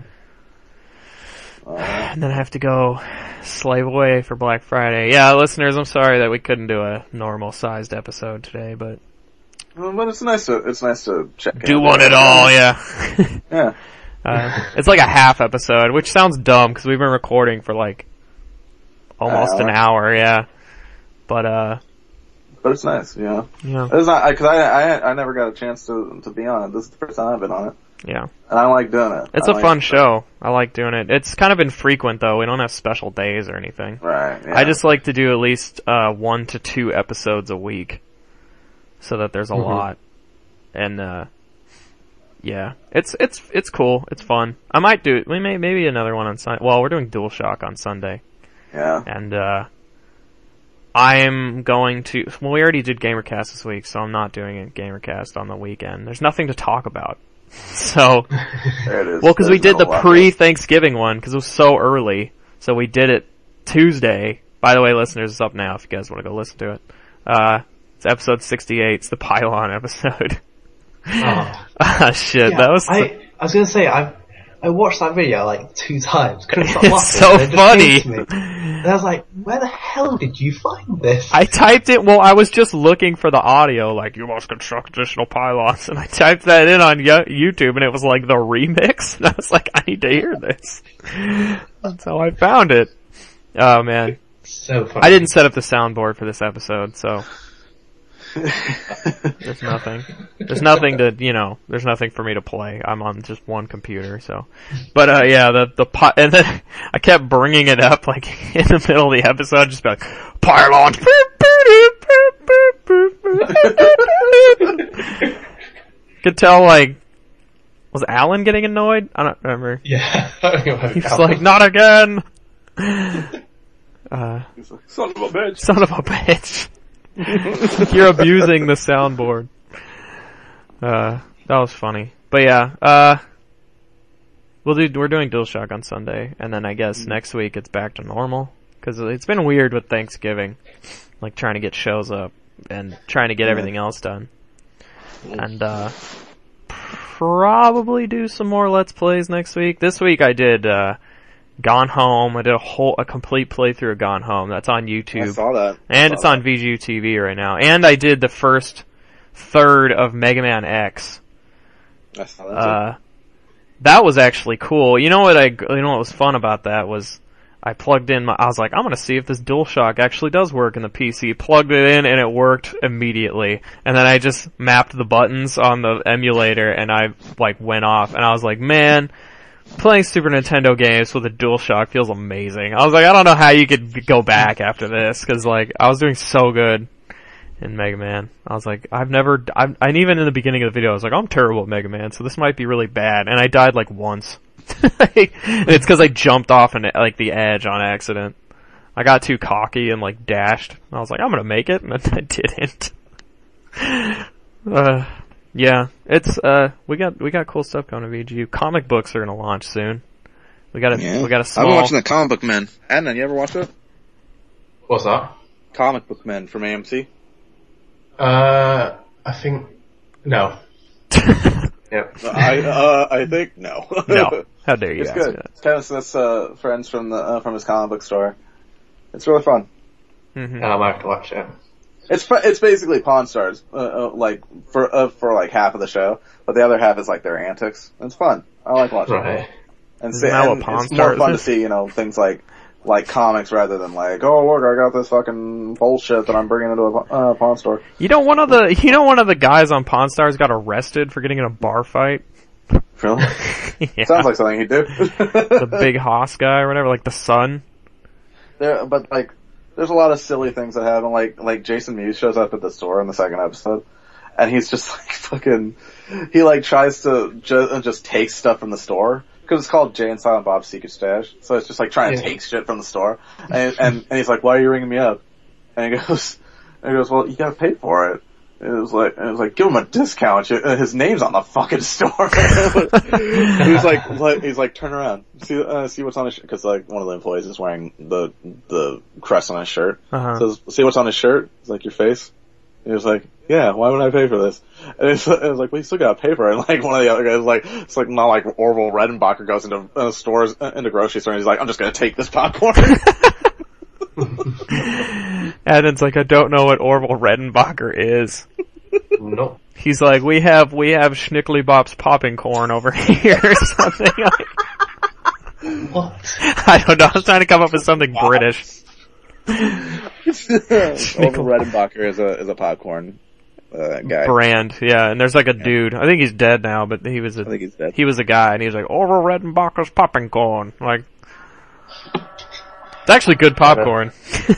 And then I have to go slave away for Black Friday. Yeah, listeners, I'm sorry that we couldn't do a normal sized episode today, but it's nice to check. Do one at all, yeah. Yeah. It's like a half episode, which sounds dumb because we've been recording for like almost an hour, yeah. But it's nice, yeah. Yeah. It's not, cause I never got a chance to be on it. This is the first time I've been on it. Yeah. And I like doing it. It's a fun show. I like doing it. It's kind of infrequent though. We don't have special days or anything. Right, yeah. I just like to do at least 1 to 2 episodes a week. So that there's a lot. And yeah. It's cool. It's fun. I might do maybe another one on Sunday. Well, we're doing DualShock on Sunday. Yeah. And I'm going to, well, we already did GamerCast this week, so I'm not doing a GamerCast on the weekend. There's nothing to talk about. So, there it is. Well, cause we did the pre-Thanksgiving one, cause it was so early. So we did it Tuesday. By the way, listeners, it's up now if you guys want to go listen to it. It's episode 68. It's the Pylon episode. Oh. Shit, yeah, that was... I was gonna say, I watched that video like 2 times. Couldn't stop laughing. It's so funny. And I was like, where the hell did you find this? I typed it, well, I was just looking for the audio, like, you must construct additional pylons, and I typed that in on YouTube, and it was like the remix, and I was like, I need to hear this. That's how I found it. Oh man. So funny. I didn't set up the soundboard for this episode, so... There's nothing to, there's nothing for me to play. I'm on just one computer, so. But, yeah, and then I kept bringing it up, like, in the middle of the episode, just like, pylons! Could tell, like, was Alan getting annoyed? I don't remember. Yeah. He's like, not again! He's like, son of a bitch. Son of a bitch. You're abusing the soundboard. That was funny. But yeah, we're doing DualShock on Sunday, and then I guess next week it's back to normal. Cause it's been weird with Thanksgiving. Like trying to get shows up, and trying to get everything else done. And, probably do some more Let's Plays next week. This week I did, Gone Home. I did a complete playthrough of Gone Home. That's on YouTube. I saw that. And it's on VGU TV right now. And I did the first third of Mega Man X. I saw that too. That was actually cool. You know what was fun about that was I plugged in I was like, I'm gonna see if this DualShock actually does work in the PC. Plugged it in and it worked immediately. And then I just mapped the buttons on the emulator and I like went off and I was like, man, playing Super Nintendo games with a DualShock feels amazing. I was like, I don't know how you could go back after this, cause like, I was doing so good in Mega Man. I was like, and even in the beginning of the video, I was like, I'm terrible at Mega Man, so this might be really bad. And I died like once. It's cause I jumped off like the edge on accident. I got too cocky and like dashed. I was like, I'm gonna make it, and then I didn't. Yeah, it's we got cool stuff going to VGU. Comic books are gonna launch soon. We got a small. I've been watching the Comic Book Men. Adnan, you ever watch it? What's that? Comic Book Men from AMC. I think no. Yep. I think no. No. How dare you? It's ask good. that? It's Kevin Smith's friends from his comic book store. It's really fun. Mm-hmm. I might have to watch it. It's basically Pawn Stars, like for like half of the show, but the other half is like their antics. It's fun. I like watching it. And Isn't that what Pawn it's more Stars fun to is? see, things like comics rather than like, oh look, I got this fucking bullshit that I'm bringing into a pawn store. One of the guys on Pawn Stars got arrested for getting in a bar fight. Really? Yeah. Sounds like something he'd do. The big Haas guy or whatever, like the son. But like, there's a lot of silly things that happen. Like Jason Mewes shows up at the store in the second episode, and he's just like fucking. He like tries to just take stuff from the store because it's called Jay and Silent Bob's Secret Stash. So it's just like trying to take shit from the store, and he's like, "Why are you ringing me up?" And he goes, "Well, you gotta pay for it." It was like, give him a discount. His name's on the fucking store. he's like, turn around, see what's on his shirt. Cause like one of the employees is wearing the crest on his shirt. Says, see what's on his shirt? It's like your face. And he was like, yeah, why would I pay for this? And it was like, well, you still gotta pay for it. And like one of the other guys was like, it's like not like Orville Redenbacher goes into stores, into grocery stores and he's like, I'm just gonna take this popcorn. And it's like, I don't know what Orville Redenbacher is. No. He's like, we have Schnickly Bop's popping corn over here or something. What? I don't know, I was trying to come up with something British. Orville Redenbacher is a popcorn guy. Brand, yeah, and there's like a dude, I think he's dead now, but I think he's dead. He was a guy, and he was like, Orville Redenbacher's popping corn. Like, it's actually good popcorn.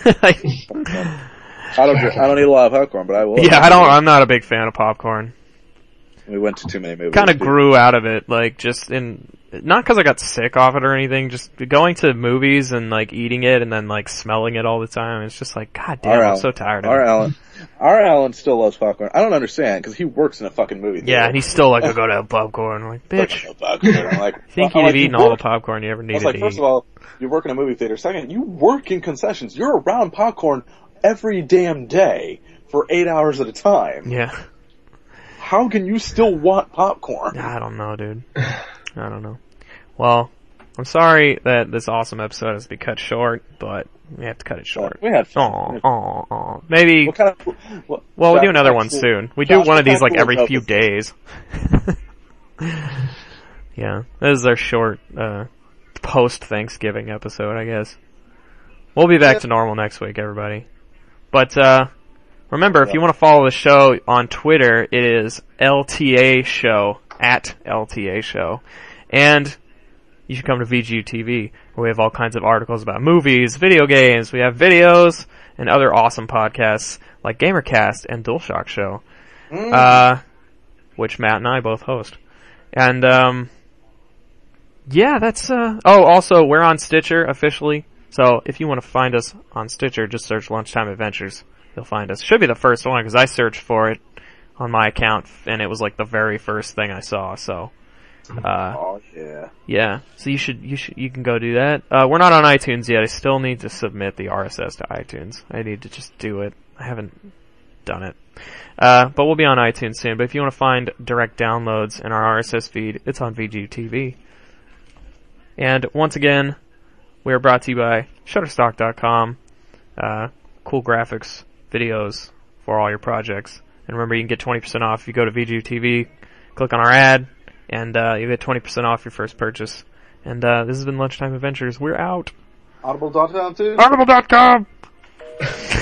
I don't eat a lot of popcorn, but I will. Yeah, I'm not a big fan of popcorn. We went to too many movies. Kind of grew out of it, like, not cause I got sick off it or anything, just going to movies and like eating it and then like smelling it all the time. It's just like, god damn, I'm so tired of it. Our Alan still loves popcorn. I don't understand, cause he works in a fucking movie theater. Yeah, and he's still like, I'll go to have popcorn. I'm like, bitch. I'm like, I think you'd have eaten all the popcorn you ever needed to eat. First of all, you work in a movie theater. Second, you work in concessions. You're around popcorn every damn day for 8 hours at a time. Yeah. How can you still want popcorn? I don't know, dude. I don't know. Well, I'm sorry that this awesome episode has to be cut short, but we have to cut it short. We had fun. Maybe. We'll do another one soon. We do one of these like every few days. Yeah, this is our short post-Thanksgiving episode, I guess. We'll be back to normal next week, everybody. But remember, if you want to follow the show on Twitter, it is LTA Show, at LTA Show. And you should come to VGU TV, where we have all kinds of articles about movies, video games, we have videos, and other awesome podcasts like Gamercast and DualShock Show, which Matt and I both host. And, yeah, that's, also, we're on Stitcher officially, so if you want to find us on Stitcher, just search Lunchtime Adventures. You'll find us. Should be the first one, because I searched for it on my account, and it was like the very first thing I saw, so. Oh yeah. Yeah. So you can go do that. We're not on iTunes yet. I still need to submit the RSS to iTunes. I need to just do it. I haven't done it. But we'll be on iTunes soon. But if you want to find direct downloads in our RSS feed, it's on VGU TV. And once again, we are brought to you by Shutterstock.com. Cool graphics, videos for all your projects. And remember, you can get 20% off if you go to VGU TV, click on our ad, and you get 20% off your first purchase. And this has been Lunchtime Adventures. We're out. Audible.com too? Audible.com!